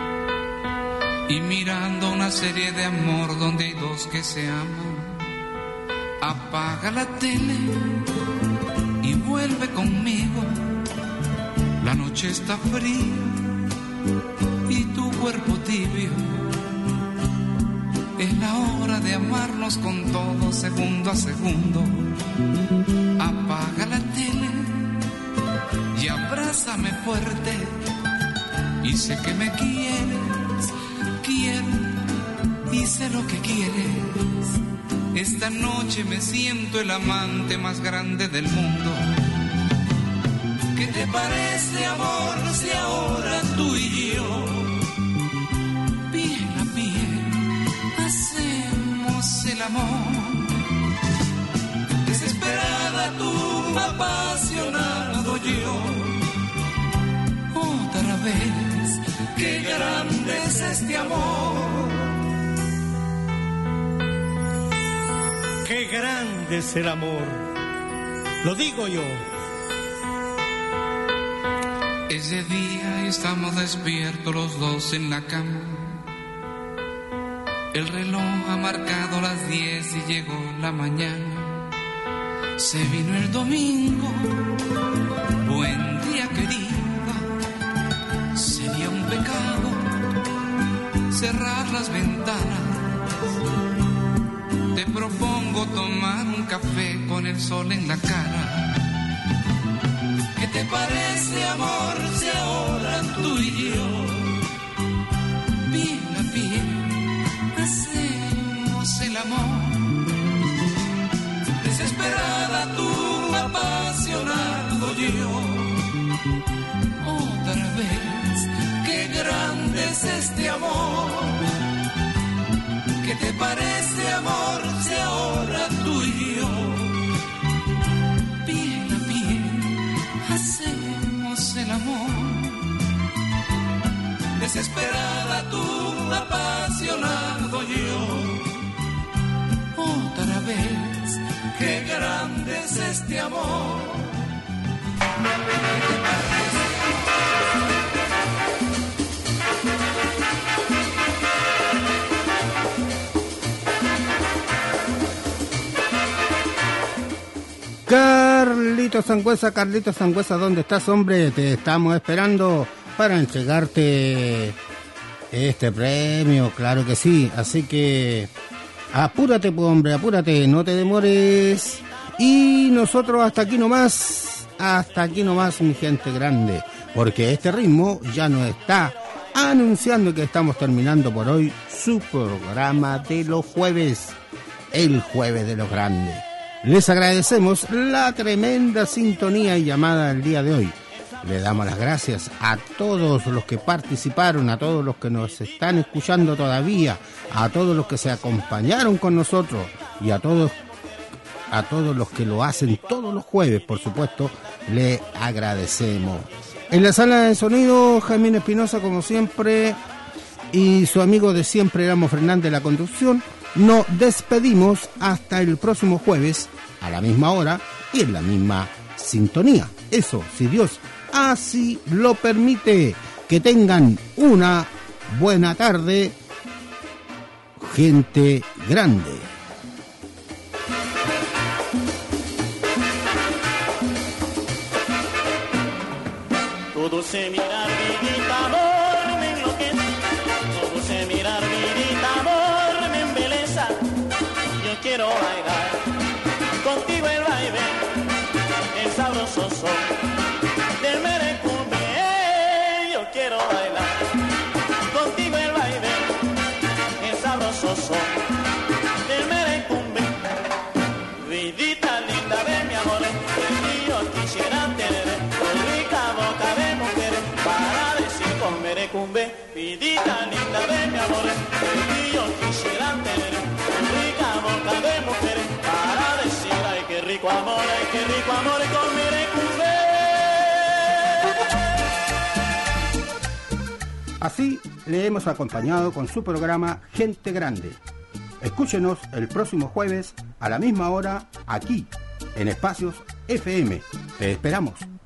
y mirando una serie de amor donde hay dos que se aman. Apaga la tele y vuelve conmigo. La noche está fría y tu cuerpo tibio. Es la hora de amarnos con todo, segundo a segundo. Apaga la tele y abrázame fuerte, y sé que me quieres, quiero y sé lo que quieres. Esta noche me siento el amante más grande del mundo. ¿Qué te parece, amor, si ahora tú y yo, piel a piel, hacemos el amor? Desesperada tú, apasionado yo. Otra vez, qué grande es este amor. Qué grande es el amor. Lo digo yo. Es de día y estamos despiertos los dos en la cama El reloj ha marcado las diez y llegó la mañana. Se vino el domingo. Buen día, querida. Sería un pecado cerrar las ventanas. Te propongo tomar un café con el sol en la cara. ¿Qué te parece, amor, si ahora tú y yo, piel a piel, hacemos el amor? Desesperada tú, apasionado yo. Otra vez, qué grande es este amor. ¿Qué te parece, amor, si ahora tú y yo, piel a piel, hacemos el amor? Desesperada tú, apasionado yo. Otra vez, qué grande es este amor. ¿Qué te parece? Carlitos Sangüesa, Carlitos Sangüesa, ¿dónde estás, hombre? Te estamos esperando para entregarte este premio, claro que sí. Así que apúrate, pues, hombre, apúrate, no te demores. Y nosotros hasta aquí nomás, hasta aquí nomás, mi gente grande, porque este ritmo ya nos está anunciando que estamos terminando por hoy su programa de los jueves, el jueves de los grandes. Les agradecemos la tremenda sintonía y llamada del día de hoy. Le damos las gracias a todos los que participaron, a todos los que nos están escuchando todavía, a todos los que se acompañaron con nosotros y a todos, a todos los que lo hacen todos los jueves, por supuesto, le agradecemos. En la sala de sonido, Jaime Espinosa, como siempre, y su amigo de siempre, Ramos Fernández, la conducción. Nos despedimos hasta el próximo jueves a la misma hora y en la misma sintonía. Eso, si Dios así lo permite. Que tengan una buena tarde, gente grande. Todo se mirar, vidita, amor, me enloquece. Todo se mirar, vidita, amor, me embeleza. Yo quiero bailar contigo el baile, el sabroso son del merecumbe. Yo quiero bailar contigo el baile, el sabroso son del merecumbe. Vidita linda de mi amor, que yo quisiera tener rica boca de mujer para decir con merecumbe. Vidita linda de mi amor, que yo quisiera tener rica boca de mujer para decir ay qué rico amor, ay qué rico amor con merecumbe. Así le hemos acompañado con su programa Gente Grande. Escúchenos el próximo jueves a la misma hora aquí en Espacios F M. Te esperamos.